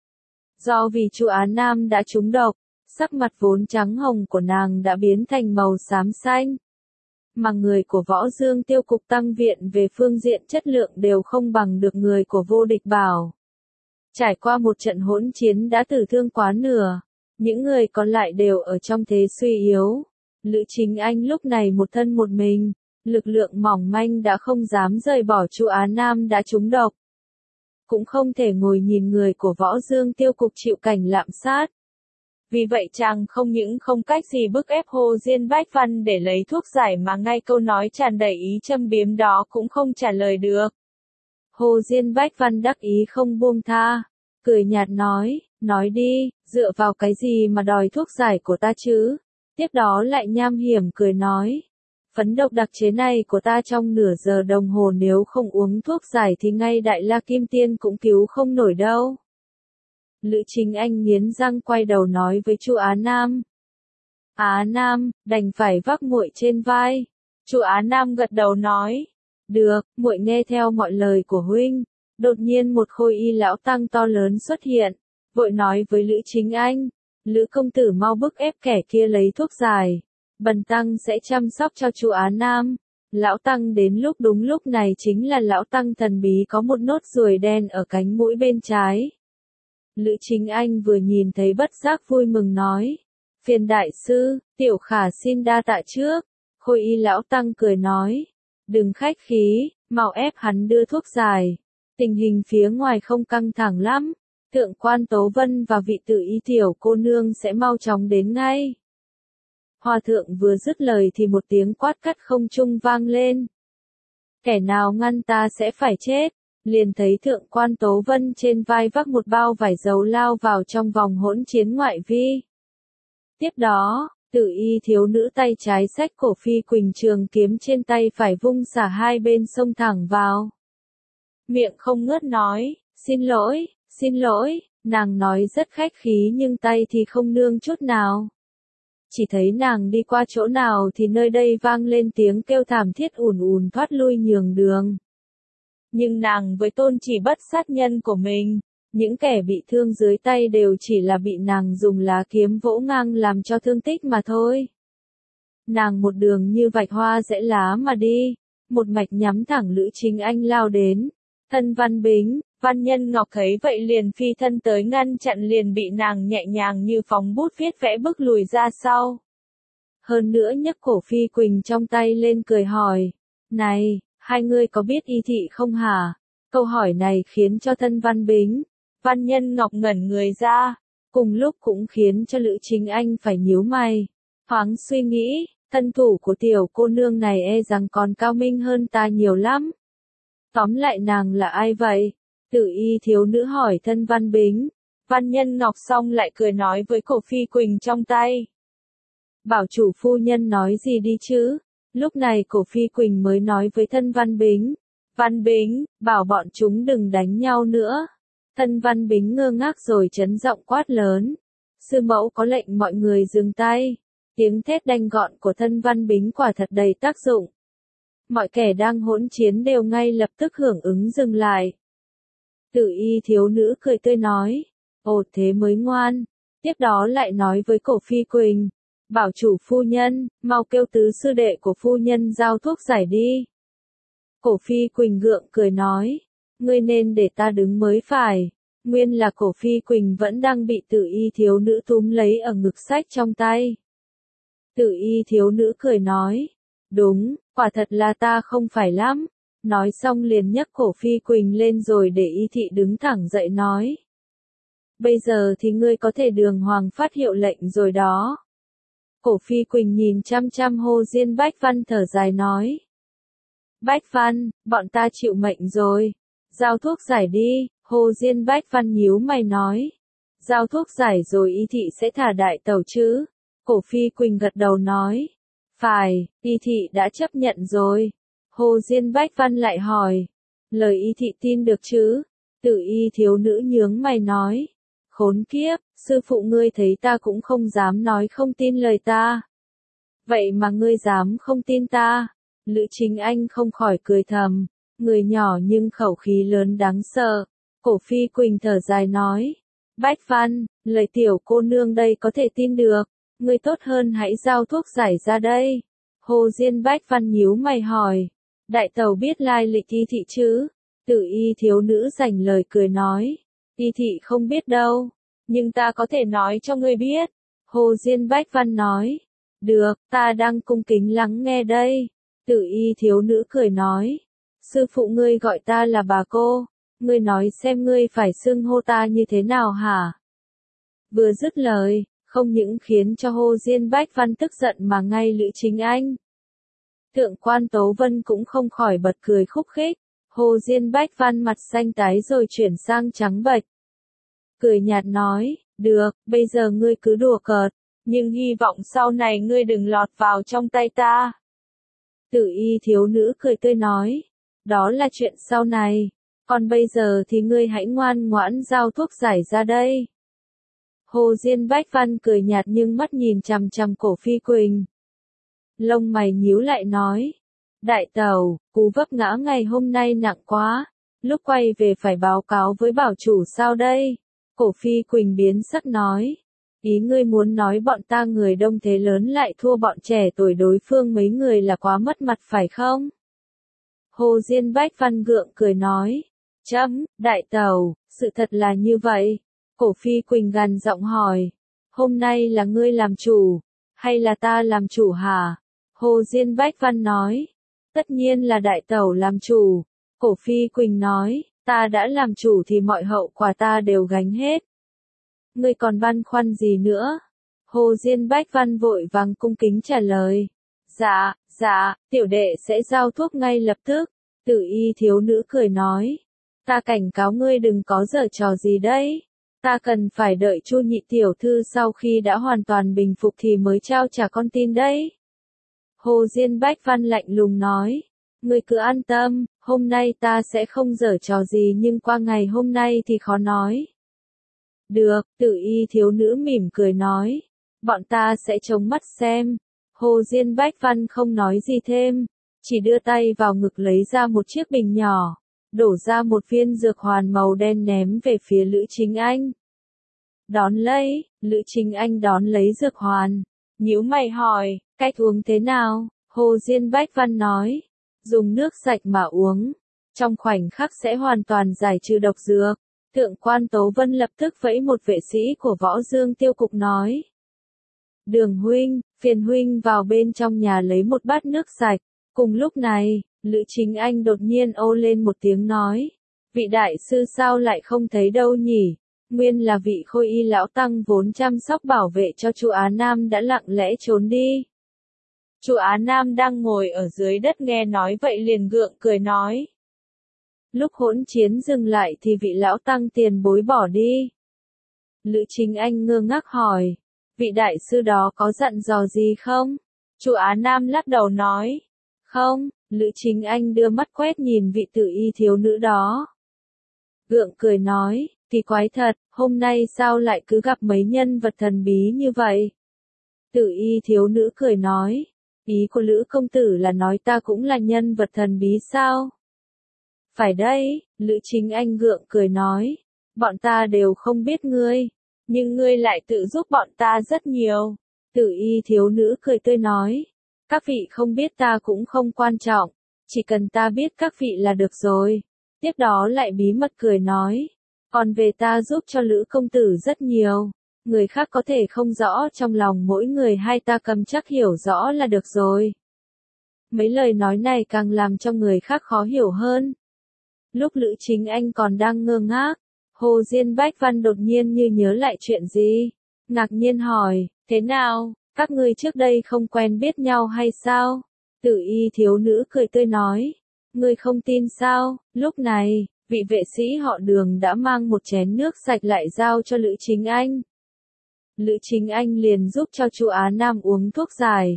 Do vì Chu Á Nam đã trúng độc, sắc mặt vốn trắng hồng của nàng đã biến thành màu xám xanh. Mà người của Võ Dương Tiêu cục tăng viện về phương diện chất lượng đều không bằng được người của vô địch bảo. Trải qua một trận hỗn chiến đã tử thương quá nửa. Những người còn lại đều ở trong thế suy yếu. Lữ Chính Anh lúc này một thân một mình, lực lượng mỏng manh đã không dám rời bỏ Chu Á Nam đã trúng độc. cũng không thể ngồi nhìn người của Võ Dương Tiêu cục chịu cảnh lạm sát. Vì vậy chàng không những không cách gì bức ép Hồ Diên Bách Văn để lấy thuốc giải mà ngay câu nói tràn đầy ý châm biếm đó cũng không trả lời được. Hồ Diên Bách Văn đắc ý không buông tha, cười nhạt nói đi, dựa vào cái gì mà đòi thuốc giải của ta chứ? Tiếp đó lại nham hiểm cười nói, phấn độc đặc chế này của ta trong nửa giờ đồng hồ nếu không uống thuốc giải thì ngay Đại La Kim Tiên cũng cứu không nổi đâu. Lữ Chính Anh nghiến răng quay đầu nói với Chu Á Nam. Á Nam, đành phải vác muội trên vai. Chu Á Nam gật đầu nói, được, muội nghe theo mọi lời của huynh. Đột nhiên một khôi y lão tăng to lớn xuất hiện, vội nói với Lữ Chính Anh, Lữ công tử mau bức ép kẻ kia lấy thuốc giải, bần tăng sẽ chăm sóc cho Chu Á Nam. Lão tăng đến đúng lúc này chính là lão tăng thần bí có một nốt ruồi đen ở cánh mũi bên trái. Lữ Chính Anh vừa nhìn thấy bất giác vui mừng nói, phiền đại sư, tiểu khả xin đa tạ trước. Khôi y lão tăng cười nói, đừng khách khí, mau ép hắn đưa thuốc giải. Tình hình phía ngoài không căng thẳng lắm, thượng quan Tố Vân và vị tự y tiểu cô nương sẽ mau chóng đến ngay. Hòa thượng vừa dứt lời thì một tiếng quát cắt không trung vang lên. Kẻ nào ngăn ta sẽ phải chết. Liền thấy thượng quan Tố Vân trên vai vác một bao vải dầu lao vào trong vòng hỗn chiến ngoại vi. Tiếp đó, tự y thiếu nữ tay trái xách cổ Phi Quỳnh trường kiếm trên tay phải vung xả hai bên xông thẳng vào. Miệng không ngớt nói, xin lỗi, nàng nói rất khách khí nhưng tay thì không nương chút nào. Chỉ thấy nàng đi qua chỗ nào thì nơi đây vang lên tiếng kêu thảm thiết ùn ùn thoát lui nhường đường. Nhưng nàng với tôn chỉ bất sát nhân của mình, những kẻ bị thương dưới tay đều chỉ là bị nàng dùng lá kiếm vỗ ngang làm cho thương tích mà thôi. Nàng một đường như vạch hoa rẽ lá mà đi, một mạch nhắm thẳng Lữ Chính Anh lao đến. Thân Văn Bính, Văn Nhân Ngọc thấy vậy liền phi thân tới ngăn chặn liền bị nàng nhẹ nhàng như phóng bút viết vẽ bước lùi ra sau. Hơn nữa nhấc cổ Phi Quỳnh trong tay lên cười hỏi, này, hai người có biết y thị không hả? Câu hỏi này khiến cho thân Văn Bính, Văn Nhân Ngọc ngẩn người ra, cùng lúc cũng khiến cho Lữ Chính Anh phải nhíu mày. Thoáng suy nghĩ, thân thủ của tiểu cô nương này e rằng còn cao minh hơn ta nhiều lắm. Tóm lại nàng là ai vậy? Tự y thiếu nữ hỏi thân Văn Bính. Văn Nhân Ngọc xong lại cười nói với cổ Phi Quỳnh trong tay. Bảo chủ phu nhân nói gì đi chứ? Lúc này cổ Phi Quỳnh mới nói với thân Văn Bính. Văn Bính, bảo bọn chúng đừng đánh nhau nữa. Thân Văn Bính ngơ ngác rồi chấn giọng quát lớn. Sư mẫu có lệnh mọi người dừng tay. Tiếng thét đanh gọn của thân Văn Bính quả thật đầy tác dụng. Mọi kẻ đang hỗn chiến đều ngay lập tức hưởng ứng dừng lại. Tự y thiếu nữ cười tươi nói. Ồ thế mới ngoan. Tiếp đó lại nói với cổ Phi Quỳnh. Bảo chủ phu nhân, mau kêu tứ sư đệ của phu nhân giao thuốc giải đi. Cổ Phi Quỳnh gượng cười nói. Ngươi nên để ta đứng mới phải. Nguyên là cổ Phi Quỳnh vẫn đang bị tự y thiếu nữ túm lấy ở ngực sách trong tay. Tự y thiếu nữ cười nói. Đúng, quả thật là ta không phải lắm. Nói xong liền nhấc cổ Phi Quỳnh lên rồi để y thị đứng thẳng dậy nói. Bây giờ thì ngươi có thể đường hoàng phát hiệu lệnh rồi đó. Cổ Phi Quỳnh nhìn chăm chăm Hồ Diên Bách Văn thở dài nói. Bách Văn, bọn ta chịu mệnh rồi. Giao thuốc giải đi, Hồ Diên Bách Văn nhíu mày nói. Giao thuốc giải rồi y thị sẽ thả đại tẩu chứ? Cổ Phi Quỳnh gật đầu nói. Phải, y thị đã chấp nhận rồi. Hồ Diên Bách Văn lại hỏi. Lời y thị tin được chứ? Tự y thiếu nữ nhướng mày nói. Khốn kiếp, sư phụ ngươi thấy ta cũng không dám nói không tin lời ta. Vậy mà ngươi dám không tin ta? Lữ Chính Anh không khỏi cười thầm. Người nhỏ nhưng khẩu khí lớn đáng sợ. Cổ Phi Quỳnh thở dài nói. Bách Văn, lời tiểu cô nương đây có thể tin được. Ngươi tốt hơn hãy giao thuốc giải ra đây. Hồ Diên Bách Văn nhíu mày hỏi. Đại tẩu biết lai lịch y thị chứ? Tự y thiếu nữ rảnh lời cười nói. Y thị không biết đâu. Nhưng ta có thể nói cho ngươi biết. Hồ Diên Bách Văn nói. Được, ta đang cung kính lắng nghe đây. Tự y thiếu nữ cười nói. Sư phụ ngươi gọi ta là bà cô. ngươi nói xem ngươi phải xưng hô ta như thế nào hả? Vừa dứt lời, không những khiến cho Hồ Diên Bách Văn tức giận mà ngay Lữ Chính Anh. Thượng quan Tố Vân cũng không khỏi bật cười khúc khích, Hồ Diên Bách Văn mặt xanh tái rồi chuyển sang trắng bệch. Cười nhạt nói, được, bây giờ ngươi cứ đùa cợt, nhưng hy vọng sau này ngươi đừng lọt vào trong tay ta. Tử y thiếu nữ cười tươi nói, đó là chuyện sau này, còn bây giờ thì ngươi hãy ngoan ngoãn giao thuốc giải ra đây. Hồ Diên Bách Văn cười nhạt nhưng mắt nhìn chằm chằm Cổ Phi Quỳnh. Lông mày nhíu lại nói, đại tẩu, cú vấp ngã ngày hôm nay nặng quá, lúc quay về phải báo cáo với bảo chủ sao đây? Cổ Phi Quỳnh biến sắc nói, ý ngươi muốn nói bọn ta người đông thế lớn lại thua bọn trẻ tuổi đối phương mấy người là quá mất mặt phải không? Hồ Diên Bách Văn gượng cười nói, đại tẩu, sự thật là như vậy. Cổ Phi Quỳnh gằn giọng hỏi, hôm nay là ngươi làm chủ, hay là ta làm chủ hả? Hồ Diên Bách Văn nói, tất nhiên là đại tẩu làm chủ. Cổ Phi Quỳnh nói, ta đã làm chủ thì mọi hậu quả ta đều gánh hết. Ngươi còn băn khoăn gì nữa? Hồ Diên Bách Văn vội vàng cung kính trả lời. Dạ, tiểu đệ sẽ giao thuốc ngay lập tức. Tử y thiếu nữ cười nói, ta cảnh cáo ngươi đừng có giở trò gì đấy. Ta cần phải đợi Chu nhị tiểu thư sau khi đã hoàn toàn bình phục thì mới trao trả con tin đấy. Hồ Diên Bách Văn lạnh lùng nói, ngươi cứ an tâm, hôm nay ta sẽ không giở trò gì nhưng qua ngày hôm nay thì khó nói. Được, tử y thiếu nữ mỉm cười nói, bọn ta sẽ chống mắt xem. Hồ Diên Bách Văn không nói gì thêm, chỉ đưa tay vào ngực lấy ra một chiếc bình nhỏ, đổ ra một viên dược hoàn màu đen ném về phía Lữ Chính Anh. Đón lấy, Lữ Chính Anh đón lấy dược hoàn, nhíu mày hỏi, cách uống thế nào? Hồ Diên Bách Văn nói, dùng nước sạch mà uống, trong khoảnh khắc sẽ hoàn toàn giải trừ độc dược. Thượng quan Tố Vân lập tức vẫy một vệ sĩ của Võ Dương Tiêu Cục nói, Đường huynh, phiền huynh vào bên trong nhà lấy một bát nước sạch. Cùng lúc này, Lữ Chính Anh đột nhiên ồ lên một tiếng nói, vị đại sư sao lại không thấy đâu nhỉ? Nguyên là vị Khôi Y lão tăng vốn chăm sóc bảo vệ cho Chu Á Nam đã lặng lẽ trốn đi. Chu Á Nam đang ngồi ở dưới đất nghe nói vậy liền gượng cười nói, lúc hỗn chiến dừng lại thì vị lão tăng tiền bối bỏ đi. Lữ Chính Anh ngơ ngác hỏi, vị đại sư đó có dặn dò gì không? Chu Á Nam lắc đầu nói, không. Lữ Chính Anh đưa mắt quét nhìn vị tử y thiếu nữ đó. Gượng cười nói, kỳ quái thật, hôm nay sao lại cứ gặp mấy nhân vật thần bí như vậy? Tử y thiếu nữ cười nói, ý của Lữ công tử là nói ta cũng là nhân vật thần bí sao? Phải đấy, Lữ Chính Anh gượng cười nói, bọn ta đều không biết ngươi, nhưng ngươi lại tự giúp bọn ta rất nhiều. Tử y thiếu nữ cười tươi nói, các vị không biết ta cũng không quan trọng, chỉ cần ta biết các vị là được rồi. Tiếp đó lại bí mật cười nói, còn về ta giúp cho Lữ công tử rất nhiều, người khác có thể không rõ trong lòng mỗi người hay ta cầm chắc hiểu rõ là được rồi. Mấy lời nói này càng làm cho người khác khó hiểu hơn. Lúc Lữ Chính Anh còn đang ngơ ngác, Hồ Diên Bách Văn đột nhiên như nhớ lại chuyện gì, ngạc nhiên hỏi, thế nào, các ngươi trước đây không quen biết nhau hay sao? Tử y thiếu nữ cười tươi nói, ngươi không tin sao? Lúc này, vị vệ sĩ họ Đường đã mang một chén nước sạch lại giao cho Lữ Chính Anh. Lữ Chính Anh liền giúp cho Chu Á Nam uống thuốc giải.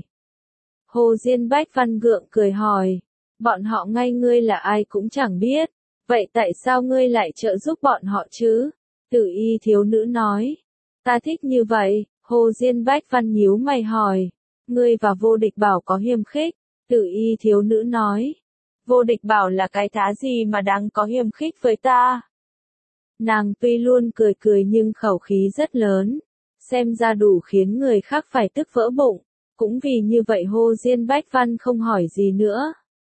Hồ Diên Bách Văn gượng cười hỏi, bọn họ ngay ngươi là ai cũng chẳng biết, vậy tại sao ngươi lại trợ giúp bọn họ chứ? Tử y thiếu nữ nói, ta thích như vậy. Hồ Diên Bách Văn nhíu mày hỏi, ngươi và Vô Địch Bảo có hiềm khích? Tử y thiếu nữ nói, Vô Địch Bảo là cái thá gì mà đáng có hiềm khích với ta? Nàng tuy luôn cười cười nhưng khẩu khí rất lớn, xem ra đủ khiến người khác phải tức vỡ bụng, cũng vì như vậy Hồ Diên Bách Văn không hỏi gì nữa.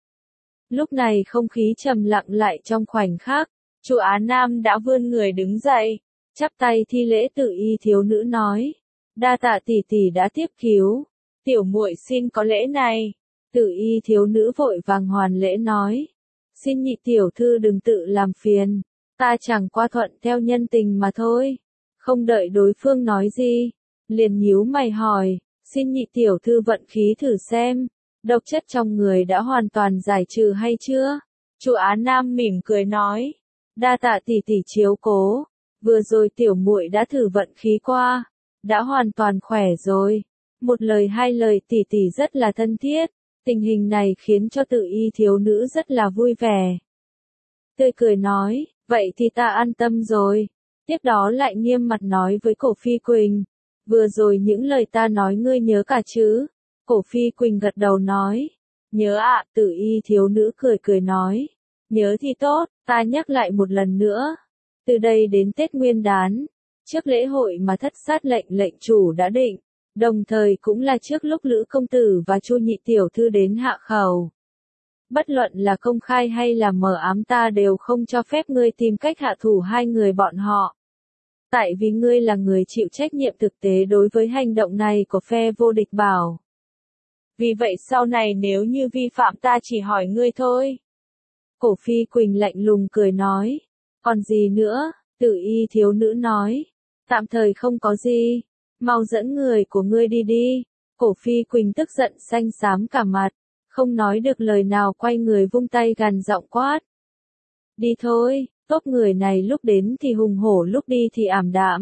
Lúc này không khí trầm lặng lại trong khoảnh khắc, Chu Á Nam đã vươn người đứng dậy, chắp tay thi lễ Tử y thiếu nữ nói, đa tạ tỷ tỷ đã tiếp cứu, tiểu muội xin có lễ này. Tử y thiếu nữ vội vàng hoàn lễ nói, xin nhị tiểu thư đừng tự làm phiền, Ta chẳng qua thuận theo nhân tình mà thôi. Không đợi đối phương nói gì, liền nhíu mày hỏi, xin nhị tiểu thư vận khí thử xem, độc chất trong người đã hoàn toàn giải trừ hay chưa? Chu Á Nam mỉm cười nói, đa tạ tỷ tỷ chiếu cố, vừa rồi tiểu muội đã thử vận khí qua, đã hoàn toàn khỏe rồi. Một lời hai lời tỷ tỷ rất là thân thiết, tình hình này khiến cho Tự Y thiếu nữ rất là vui vẻ. Tươi cười nói, vậy thì ta an tâm rồi. Tiếp đó lại nghiêm mặt nói với Cổ Phi Quỳnh, vừa rồi những lời ta nói ngươi nhớ cả chứ? Cổ Phi Quỳnh gật đầu nói, nhớ ạ. Tự Y thiếu nữ cười cười nói, nhớ thì tốt, ta nhắc lại một lần nữa. Từ đây đến Tết Nguyên Đán, trước lễ hội mà Thất Sát lệnh chủ đã định, đồng thời cũng là trước lúc Lữ công tử và Chu nhị tiểu thư đến hạ khẩu. Bất luận là công khai hay là mờ ám ta đều không cho phép ngươi tìm cách hạ thủ hai người bọn họ. Tại vì ngươi là người chịu trách nhiệm thực tế đối với hành động này của phe vô địch bảo. Vì vậy sau này nếu như vi phạm ta chỉ hỏi ngươi thôi. Cổ Phi Quỳnh lạnh lùng cười nói. Còn gì nữa? Tự Y thiếu nữ nói. Tạm thời không có gì. Mau dẫn người của ngươi đi đi. Cổ Phi Quỳnh tức giận xanh xám cả mặt. Không nói được lời nào quay người vung tay gằn giọng quát. Đi thôi, tốp người này lúc đến thì hùng hổ lúc đi thì ảm đạm.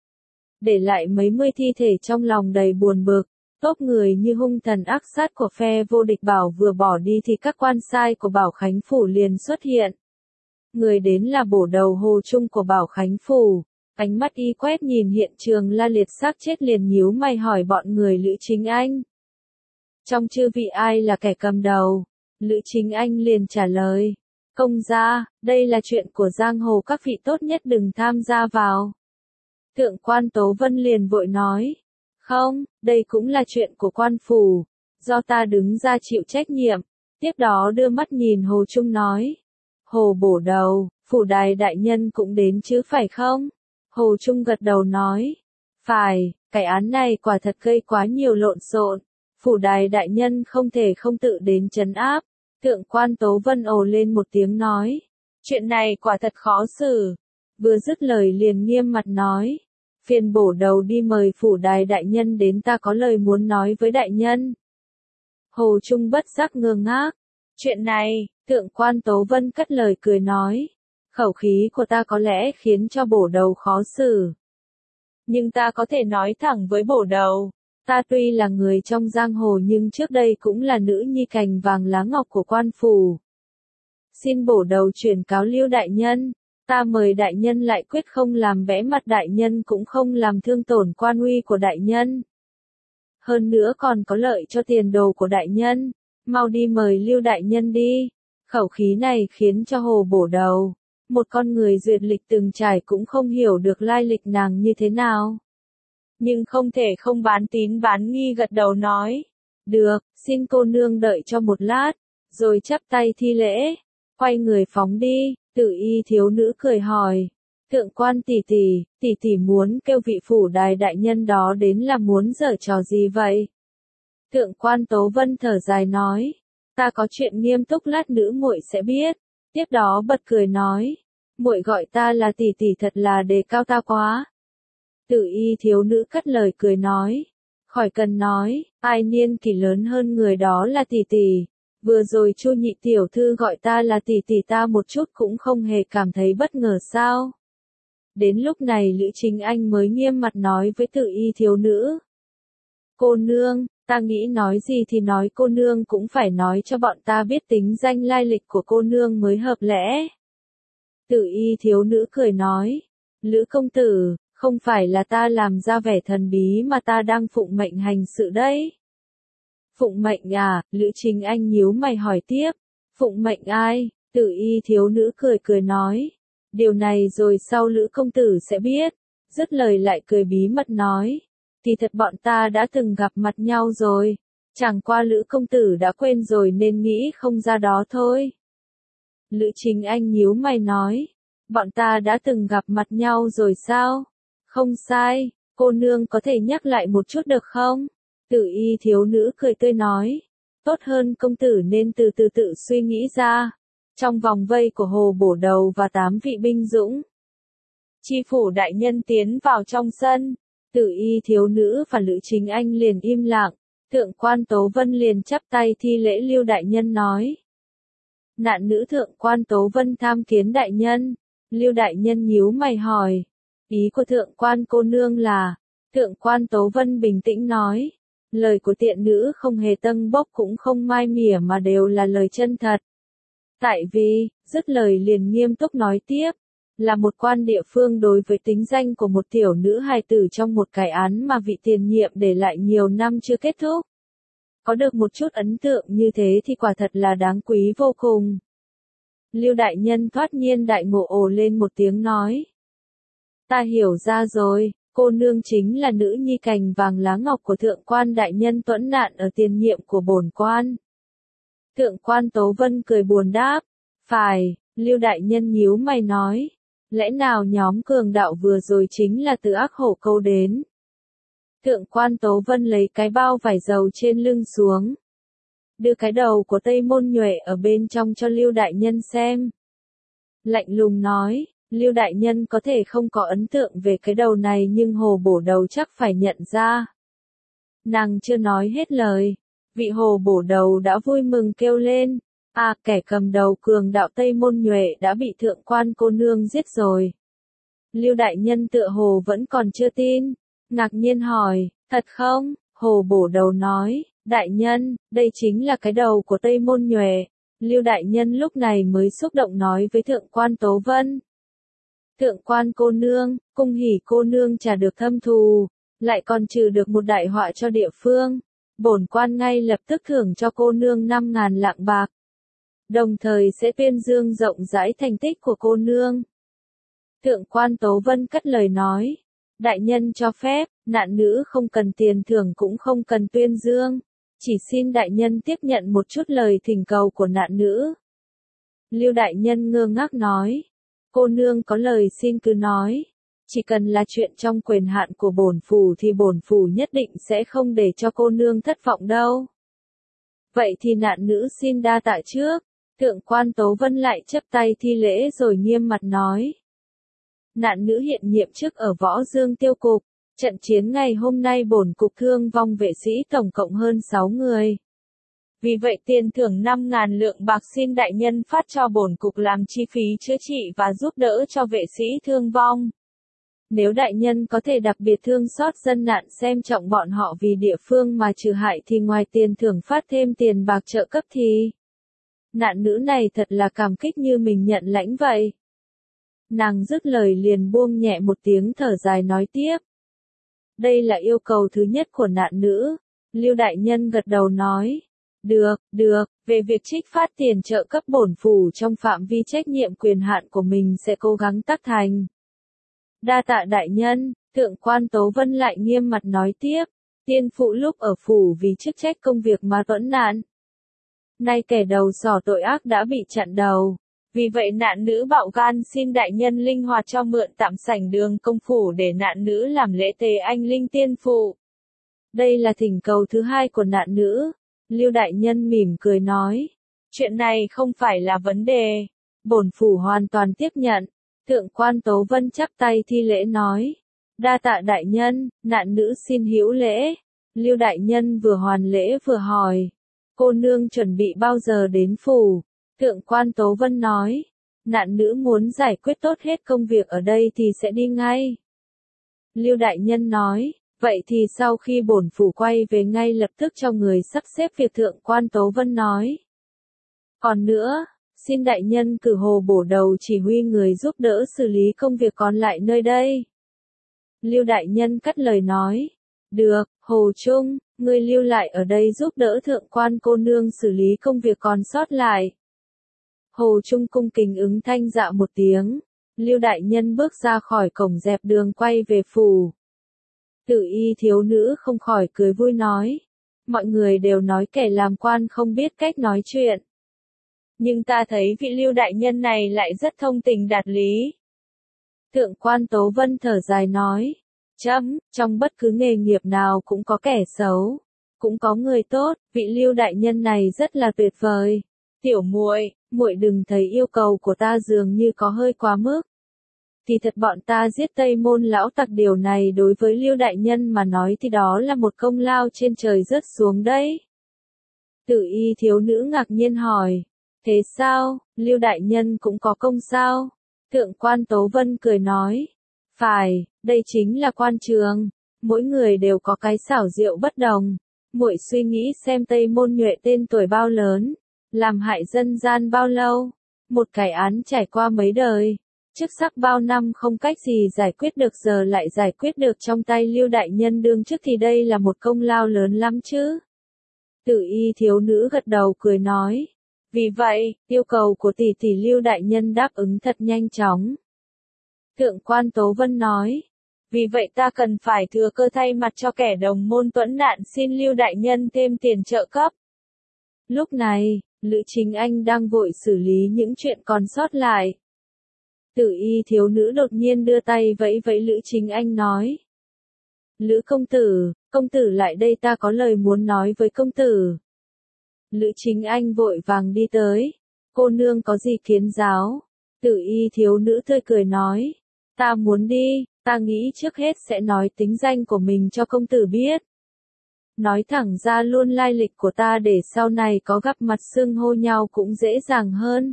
Để lại mấy mươi thi thể trong lòng đầy buồn bực, tốp người như hung thần ác sát của phe vô địch bảo vừa bỏ đi thì các quan sai của Bảo Khánh Phủ liền xuất hiện. Người đến là bổ đầu Hồ Trung của Bảo Khánh Phủ, ánh mắt y quét nhìn hiện trường la liệt xác chết liền nhíu mày hỏi bọn người Lữ Chính Anh. Trong chư vị ai là kẻ cầm đầu? Lữ Chính Anh liền trả lời. Công gia, đây là chuyện của giang hồ các vị tốt nhất đừng tham gia vào. Thượng quan Tố Vân liền vội nói. Không, đây cũng là chuyện của quan phủ, do ta đứng ra chịu trách nhiệm. Tiếp đó đưa mắt nhìn Hồ Trung nói. Hồ bổ đầu, phủ đài đại nhân cũng đến chứ phải không? Hồ Trung gật đầu nói. Phải, cái án này quả thật gây quá nhiều lộn xộn. Phủ đài đại nhân không thể không tự đến trấn áp. Thượng quan Tố Vân ồ lên một tiếng nói. Chuyện này quả thật khó xử. Vừa dứt lời liền nghiêm mặt nói. Phiền bổ đầu đi mời phủ đài đại nhân đến, ta có lời muốn nói với đại nhân. Hồ Trung bất giác ngơ ngác. Chuyện này, thượng quan Tố Vân cất lời cười nói. Khẩu khí của ta có lẽ khiến cho bổ đầu khó xử. Nhưng ta có thể nói thẳng với bổ đầu. Ta tuy là người trong giang hồ nhưng trước đây cũng là nữ nhi cành vàng lá ngọc của quan phủ. Xin bổ đầu chuyển cáo Lưu đại nhân, ta mời đại nhân lại quyết không làm bẽ mặt đại nhân cũng không làm thương tổn quan uy của đại nhân. Hơn nữa còn có lợi cho tiền đồ của đại nhân, mau đi mời Lưu đại nhân đi. Khẩu khí này khiến cho Hồ bổ đầu, một con người duyệt lịch từng trải cũng không hiểu được lai lịch nàng như thế nào. Nhưng không thể không bán tín bán nghi gật đầu nói. Được, xin cô nương đợi cho một lát, rồi chắp tay thi lễ, quay người phóng đi. Tự Y thiếu nữ cười hỏi. Thượng quan tỷ tỷ muốn kêu vị phủ đài đại nhân đó đến là muốn giở trò gì vậy? Thượng quan Tố Vân thở dài nói. Ta có chuyện nghiêm túc lát nữa muội sẽ biết. Tiếp đó bật cười nói. Muội gọi ta là tỷ thật là đề cao ta quá. Tự Y thiếu nữ cất lời cười nói. Khỏi cần nói, ai niên kỷ lớn hơn người đó là tỷ. Vừa rồi Chu nhị tiểu thư gọi ta là tỷ ta một chút cũng không hề cảm thấy bất ngờ sao. Đến lúc này Lữ Chính Anh mới nghiêm mặt nói với Tự Y thiếu nữ. Cô nương, ta nghĩ nói gì thì nói, cô nương cũng phải nói cho bọn ta biết tính danh lai lịch của cô nương mới hợp lẽ. Tự Y thiếu nữ cười nói. Lữ công tử, không phải là ta làm ra vẻ thần bí mà ta đang phụng mệnh hành sự đấy. Phụng mệnh à? Lữ Chính Anh nhíu mày hỏi tiếp. Phụng mệnh ai? Tự Y thiếu nữ cười cười nói. Điều này rồi sau Lữ công tử sẽ biết. Dứt lời lại cười bí mật nói. Thì thật bọn ta đã từng gặp mặt nhau rồi. Chẳng qua Lữ công tử đã quên rồi nên nghĩ không ra đó thôi. Lữ Chính Anh nhíu mày nói. Bọn ta đã từng gặp mặt nhau rồi sao? Không sai, cô nương có thể nhắc lại một chút được không? Tự Y thiếu nữ cười tươi nói. Tốt hơn công tử nên từ từ tự suy nghĩ ra. Trong vòng vây của Hồ Bổ Đầu và 8 vị binh dũng, Chi phủ đại nhân tiến vào trong sân, Tử Y thiếu nữ và Lữ Chính Anh liền im lặng, Thượng quan Tố Vân liền chắp tay thi lễ Lưu đại nhân nói. Nạn nữ Thượng quan Tố Vân tham kiến đại nhân. Lưu đại nhân nhíu mày hỏi, ý của Thượng quan cô nương là? Thượng quan Tố Vân bình tĩnh nói, lời của tiện nữ không hề tâng bốc cũng không mai mỉa mà đều là lời chân thật. Tại vì, dứt lời liền nghiêm túc nói tiếp, là một quan địa phương đối với tính danh của một tiểu nữ hài tử trong một cái án mà vị tiền nhiệm để lại nhiều năm chưa kết thúc. Có được một chút ấn tượng như thế thì quả thật là đáng quý vô cùng. Lưu đại nhân thoát nhiên đại ngộ ồ lên một tiếng nói. Ta hiểu ra rồi, cô nương chính là nữ nhi cành vàng lá ngọc của thượng quan đại nhân tuẫn nạn ở tiền nhiệm của bổn quan. Thượng quan Tố Vân cười buồn đáp. Phải, Lưu đại nhân nhíu mày nói. Lẽ nào nhóm cường đạo vừa rồi chính là từ Ác Hổ câu đến? Thượng quan Tố Vân lấy cái bao vải dầu trên lưng xuống. Đưa cái đầu của Tây Môn Nhuệ ở bên trong cho Lưu đại nhân xem. Lạnh lùng nói, Lưu đại nhân có thể không có ấn tượng về cái đầu này nhưng Hồ Bổ Đầu chắc phải nhận ra. Nàng chưa nói hết lời, vị Hồ Bổ Đầu đã vui mừng kêu lên. À, kẻ cầm đầu cường đạo Tây Môn Nhuệ đã bị thượng quan cô nương giết rồi. Lưu đại nhân tựa hồ vẫn còn chưa tin, ngạc nhiên hỏi, thật không? Hồ Bổ Đầu nói, đại nhân, đây chính là cái đầu của Tây Môn Nhuệ. Lưu đại nhân lúc này mới xúc động nói với thượng quan Tố Vân. Thượng quan cô nương, cung hỉ cô nương trả được thâm thù, lại còn trừ được một đại họa cho địa phương. Bổn quan ngay lập tức thưởng cho cô nương 5.000 lạng bạc. Đồng thời sẽ tuyên dương rộng rãi thành tích của cô nương. Thượng quan Tố Vân cất lời nói. Đại nhân cho phép, nạn nữ không cần tiền thưởng cũng không cần tuyên dương. Chỉ xin đại nhân tiếp nhận một chút lời thỉnh cầu của nạn nữ. Lưu đại nhân ngơ ngác nói. Cô nương có lời xin cứ nói. Chỉ cần là chuyện trong quyền hạn của bổn phủ thì bổn phủ nhất định sẽ không để cho cô nương thất vọng đâu. Vậy thì nạn nữ xin đa tạ trước. Thượng quan Tố Vân lại chắp tay thi lễ rồi nghiêm mặt nói. Nạn nữ hiện nhiệm chức ở Võ Dương Tiêu Cục. Trận chiến ngày hôm nay bổn cục thương vong vệ sĩ tổng cộng hơn 6 người. Vì vậy tiền thưởng 5.000 lượng bạc xin đại nhân phát cho bổn cục làm chi phí chữa trị và giúp đỡ cho vệ sĩ thương vong. Nếu đại nhân có thể đặc biệt thương xót dân nạn xem trọng bọn họ vì địa phương mà trừ hại thì ngoài tiền thưởng phát thêm tiền bạc trợ cấp thì... Nạn nữ này thật là cảm kích như mình nhận lãnh vậy. Nàng dứt lời liền buông nhẹ một tiếng thở dài nói tiếp. Đây là yêu cầu thứ nhất của nạn nữ. Lưu đại nhân gật đầu nói. Được, về việc trích phát tiền trợ cấp bổn phủ trong phạm vi trách nhiệm quyền hạn của mình sẽ cố gắng tác thành. Đa tạ đại nhân, thượng quan Tố Vân lại nghiêm mặt nói tiếp. Tiên phụ lúc ở phủ vì chức trách công việc mà tuẫn nạn. Nay kẻ đầu sỏ tội ác đã bị chặn đầu. Vì vậy nạn nữ bạo gan xin đại nhân linh hoạt cho mượn tạm sảnh đường công phủ để nạn nữ làm lễ tế anh linh tiên phụ. Đây là thỉnh cầu thứ hai của nạn nữ. Lưu đại nhân mỉm cười nói. Chuyện này không phải là vấn đề. Bổn phủ hoàn toàn tiếp nhận. Thượng quan Tố Vân chắp tay thi lễ nói. Đa tạ đại nhân, nạn nữ xin hữu lễ. Lưu đại nhân vừa hoàn lễ vừa hỏi. Cô nương chuẩn bị bao giờ đến phủ? Thượng quan Tố Vân nói. Nạn nữ muốn giải quyết tốt hết công việc ở đây thì sẽ đi ngay. Lưu đại nhân nói. Vậy thì sau khi bổn phủ quay về ngay lập tức cho người sắp xếp việc thượng quan Tố Vân nói. Còn nữa, xin đại nhân cử Hồ Bổ Đầu chỉ huy người giúp đỡ xử lý công việc còn lại nơi đây. Lưu đại nhân cắt lời nói. Được, Hồ Trung, ngươi lưu lại ở đây giúp đỡ thượng quan cô nương xử lý công việc còn sót lại. Hồ Trung cung kính ứng thanh dạ một tiếng. Lưu đại nhân bước ra khỏi cổng dẹp đường quay về phủ. Tử Y thiếu nữ không khỏi cười vui nói. Mọi người đều nói kẻ làm quan không biết cách nói chuyện. Nhưng ta thấy vị Lưu đại nhân này lại rất thông tình đạt lý. Thượng quan Tố Vân thở dài nói. Trong bất cứ nghề nghiệp nào cũng có kẻ xấu. Cũng có người tốt, vị Lưu đại nhân này rất là tuyệt vời. Tiểu muội, muội đừng thấy yêu cầu của ta dường như có hơi quá mức. Thì thật bọn ta giết Tây Môn lão tặc, điều này đối với Lưu đại nhân mà nói thì đó là một công lao trên trời rớt xuống đấy. Tử y thiếu nữ ngạc nhiên hỏi, thế sao, Lưu đại nhân cũng có công sao? Thượng quan Tố Vân cười nói, phải, đây chính là quan trường, mỗi người đều có cái xảo diệu bất đồng. Muội suy nghĩ xem Tây Môn Nhuệ tên tuổi bao lớn, làm hại dân gian bao lâu, một cái án trải qua mấy đời, chức sắc bao năm không cách gì giải quyết được giờ lại giải quyết được trong tay Lưu đại nhân đương chức thì đây là một công lao lớn lắm chứ. Tử y thiếu nữ gật đầu cười nói, vì vậy, yêu cầu của tỷ tỷ Lưu đại nhân đáp ứng thật nhanh chóng. Thượng quan Tố Vân nói, vì vậy ta cần phải thừa cơ thay mặt cho kẻ đồng môn tuẫn nạn xin Lưu đại nhân thêm tiền trợ cấp. Lúc này, Lữ Chính Anh đang vội xử lý những chuyện còn sót lại. Tử y thiếu nữ đột nhiên đưa tay vẫy vẫy Lữ Chính Anh nói, Lữ công tử lại đây, ta có lời muốn nói với công tử. Lữ Chính Anh vội vàng đi tới, cô nương có gì kiến giáo? Tử y thiếu nữ tươi cười nói, ta muốn đi, ta nghĩ trước hết sẽ nói tính danh của mình cho công tử biết. Nói thẳng ra luôn lai lịch của ta để sau này có gặp mặt xưng hô nhau cũng dễ dàng hơn.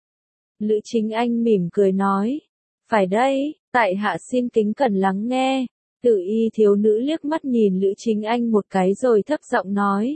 Lữ Chính Anh mỉm cười nói, phải đây, tại hạ xin kính cẩn lắng nghe. Tử y thiếu nữ liếc mắt nhìn Lữ Chính Anh một cái rồi thấp giọng nói,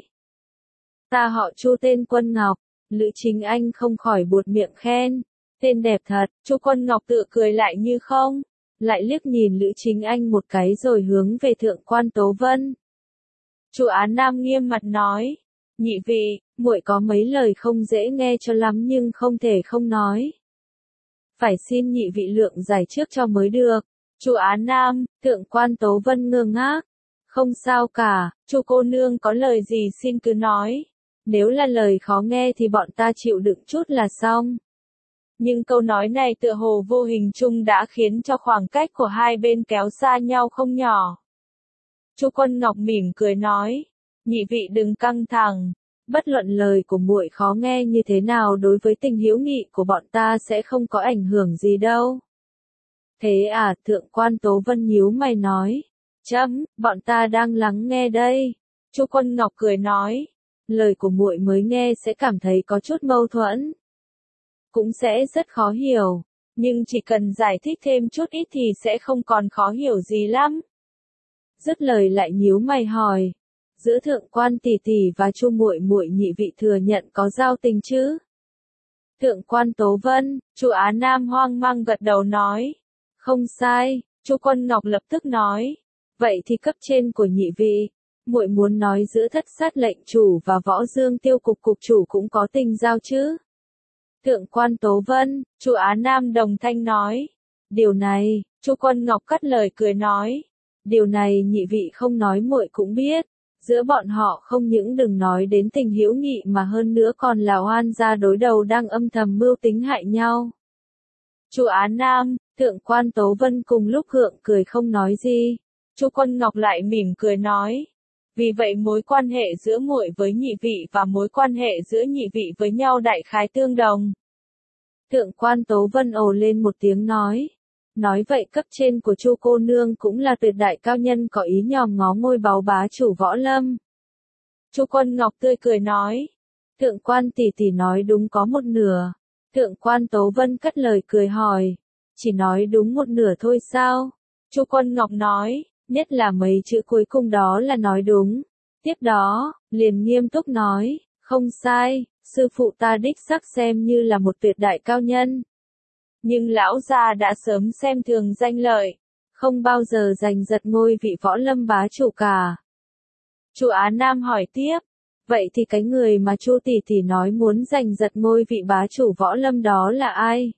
ta họ Chu tên Quân Ngọc. Lữ Chính Anh không khỏi buột miệng khen, tên đẹp thật. Chu Quân Ngọc tự cười lại như không, lại liếc nhìn Lữ Chính Anh một cái rồi hướng về thượng quan Tố Vân. Chu Á Nam nghiêm mặt nói, nhị vị, muội có mấy lời không dễ nghe cho lắm nhưng không thể không nói. Phải xin nhị vị lượng giải trước cho mới được. Chu Á Nam, thượng quan Tố Vân ngơ ngác. Không sao cả, Chu cô nương có lời gì xin cứ nói. Nếu là lời khó nghe thì bọn ta chịu đựng chút là xong. Nhưng câu nói này tựa hồ vô hình chung đã khiến cho khoảng cách của hai bên kéo xa nhau không nhỏ. Chu Quân Ngọc mỉm cười nói, nhị vị đừng căng thẳng, bất luận lời của muội khó nghe như thế nào đối với tình hữu nghị của bọn ta sẽ không có ảnh hưởng gì đâu. Thế à, thượng quan Tố Vân nhíu mày nói, bọn ta đang lắng nghe đây. Chu Quân Ngọc cười nói, lời của muội mới nghe sẽ cảm thấy có chút mâu thuẫn. Cũng sẽ rất khó hiểu, nhưng chỉ cần giải thích thêm chút ít thì sẽ không còn khó hiểu gì lắm. Dứt lời lại nhíu mày hỏi, giữa thượng quan tỷ tỷ và Chu muội muội nhị vị thừa nhận có giao tình chứ? Thượng quan Tố Vân, Chu Á Nam hoang mang gật đầu nói, không sai. Chu Quân Ngọc lập tức nói, vậy thì cấp trên của nhị vị, muội muốn nói giữa Thất Sát lệnh chủ và Võ Dương Tiêu cục cục chủ cũng có tình giao chứ? Thượng quan Tố Vân, Chu Á Nam đồng thanh nói, điều này, Chu Quân Ngọc cắt lời cười nói, điều này nhị vị không nói muội cũng biết, giữa bọn họ không những đừng nói đến tình hữu nghị mà hơn nữa còn là oan gia đối đầu đang âm thầm mưu tính hại nhau. Chu Á Nam, thượng quan Tố Vân cùng lúc gượng cười không nói gì. Chu Quân Ngọc lại mỉm cười nói, vì vậy mối quan hệ giữa muội với nhị vị và mối quan hệ giữa nhị vị với nhau đại khái tương đồng. Thượng quan Tố Vân ồ lên một tiếng nói vậy cấp trên của Chu cô nương cũng là tuyệt đại cao nhân có ý nhòm ngó ngôi báu bá chủ Võ Lâm. Chu Quân Ngọc tươi cười nói, thượng quan tỷ tỷ nói đúng có một nửa. Thượng quan Tố Vân cất lời cười hỏi, chỉ nói đúng một nửa thôi sao? Chu Quân Ngọc nói, nhất là mấy chữ cuối cùng đó là nói đúng. Tiếp đó, liền nghiêm túc nói, không sai, sư phụ ta đích xác xem như là một tuyệt đại cao nhân. Nhưng lão gia đã sớm xem thường danh lợi, không bao giờ giành giật ngôi vị Võ Lâm bá chủ cả. Chu Á Nam hỏi tiếp, vậy thì cái người mà Chu tỷ tỷ nói muốn giành giật ngôi vị bá chủ Võ Lâm đó là ai?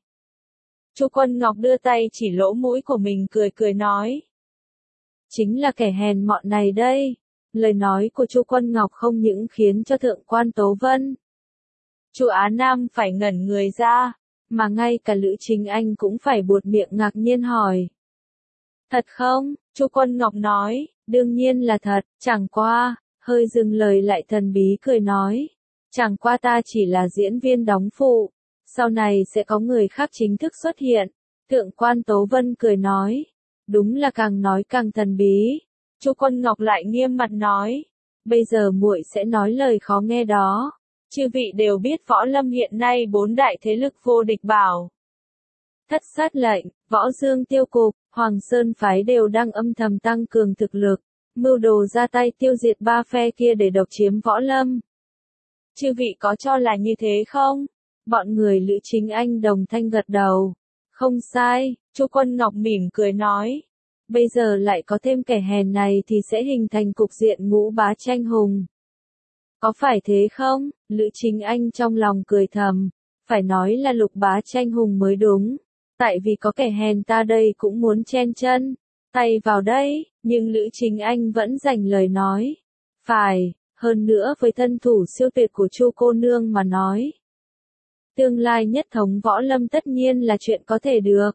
Chu Quân Ngọc đưa tay chỉ lỗ mũi của mình cười cười nói, chính là kẻ hèn mọn này đây. Lời nói của Chu Quân Ngọc không những khiến cho thượng quan Tố Vân, Chu Á Nam phải ngẩn người ra, mà ngay cả Lữ Chính Anh cũng phải buột miệng ngạc nhiên hỏi. Thật không? Chu Quân Ngọc nói, đương nhiên là thật, chẳng qua, hơi dừng lời lại thần bí cười nói, Chẳng qua ta chỉ là diễn viên đóng phụ, sau này sẽ có người khác chính thức xuất hiện. Thượng quan Tố Vân cười nói, đúng là càng nói càng thần bí. Chu Quân Ngọc lại nghiêm mặt nói, bây giờ muội sẽ nói lời khó nghe đó. Chư vị đều biết Võ Lâm hiện nay 4 đại thế lực vô địch bảo. Thất sát lệnh, Võ Dương tiêu cục, Hoàng Sơn phái đều đang âm thầm tăng cường thực lực, mưu đồ ra tay tiêu diệt 3 phe kia để độc chiếm Võ Lâm. Chư vị có cho là như thế không? Bọn người Lữ Chính Anh đồng thanh gật đầu. Không sai, Chu Quân Ngọc mỉm cười nói. Bây giờ lại có thêm kẻ hèn này thì sẽ hình thành cục diện ngũ bá tranh hùng. Có phải thế không? Lữ Chính Anh trong lòng cười thầm. Phải nói là lục bá tranh hùng mới đúng. Tại vì có kẻ hèn ta đây cũng muốn chen chân. Tay vào đây, nhưng Lữ Chính Anh vẫn dành lời nói. Phải, hơn nữa với thân thủ siêu tuyệt của Chu cô nương mà nói. Tương lai nhất thống Võ Lâm tất nhiên là chuyện có thể được.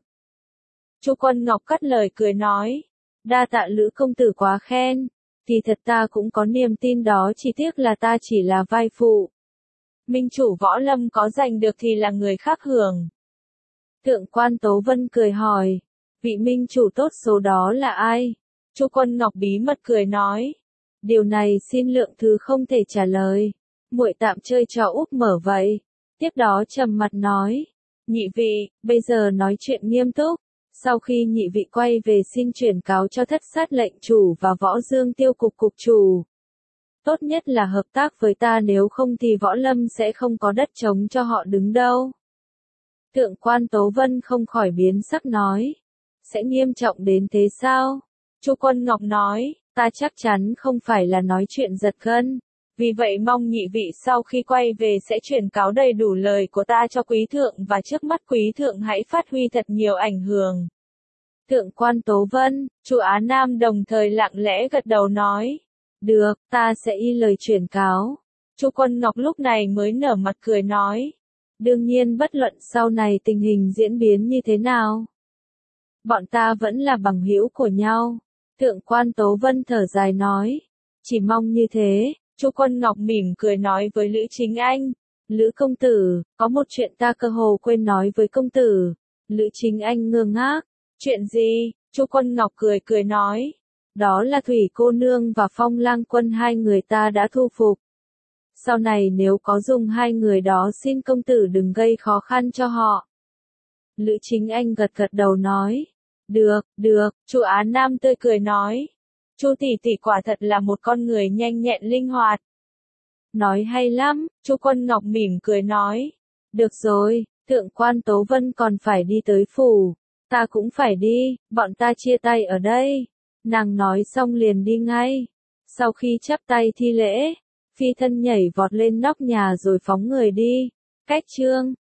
Chu Quân Ngọc cắt lời cười nói, đa tạ Lữ công tử quá khen, thì thật ta cũng có niềm tin đó, chỉ tiếc là ta chỉ là vai phụ. Minh chủ Võ Lâm có giành được thì là người khác hưởng. Thượng quan Tố Vân cười hỏi, vị minh chủ tốt số đó là ai? Chu Quân Ngọc bí mật cười nói, điều này xin lượng thứ không thể trả lời, muội tạm chơi trò úp mở vậy. Tiếp đó trầm mặt nói, nhị vị, bây giờ nói chuyện nghiêm túc. Sau khi nhị vị quay về xin chuyển cáo cho thất sát lệnh chủ và Võ Dương tiêu cục cục chủ. Tốt nhất là hợp tác với ta, nếu không thì Võ Lâm sẽ không có đất trống cho họ đứng đâu. Thượng quan Tố Vân không khỏi biến sắc nói, sẽ nghiêm trọng đến thế sao? Chu Quân Ngọc nói, ta chắc chắn không phải là nói chuyện giật gân. Vì vậy mong nhị vị sau khi quay về sẽ truyền cáo đầy đủ lời của ta cho quý thượng, và trước mắt quý thượng hãy phát huy thật nhiều ảnh hưởng. Thượng quan Tố Vân, Chu Á Nam đồng thời lặng lẽ gật đầu nói, được, ta sẽ y lời truyền cáo. Chu Quân Ngọc lúc này mới nở mặt cười nói, đương nhiên bất luận sau này tình hình diễn biến như thế nào, bọn ta vẫn là bằng hữu của nhau. Thượng quan Tố Vân thở dài nói, chỉ mong như thế. Chu Quân Ngọc mỉm cười nói với Lữ Chính Anh, Lữ công tử, có một chuyện ta cơ hồ quên nói với công tử. Lữ Chính Anh ngơ ngác, chuyện gì? Chu Quân Ngọc cười nói, đó là Thủy cô nương và Phong Lang Quân, hai người ta đã thu phục. Sau này nếu có dùng hai người đó xin công tử đừng gây khó khăn cho họ. Lữ Chính Anh gật đầu nói, được, Chu Á Nam tươi cười nói. Chu tỷ tỷ quả thật là một con người nhanh nhẹn linh hoạt. Nói hay lắm, Chu Quân Ngọc mỉm cười nói. Được rồi, thượng quan Tố Vân còn phải đi tới phủ. Ta cũng phải đi, bọn ta chia tay ở đây. Nàng nói xong liền đi ngay. Sau khi chắp tay thi lễ, phi thân nhảy vọt lên nóc nhà rồi phóng người đi. Cách chương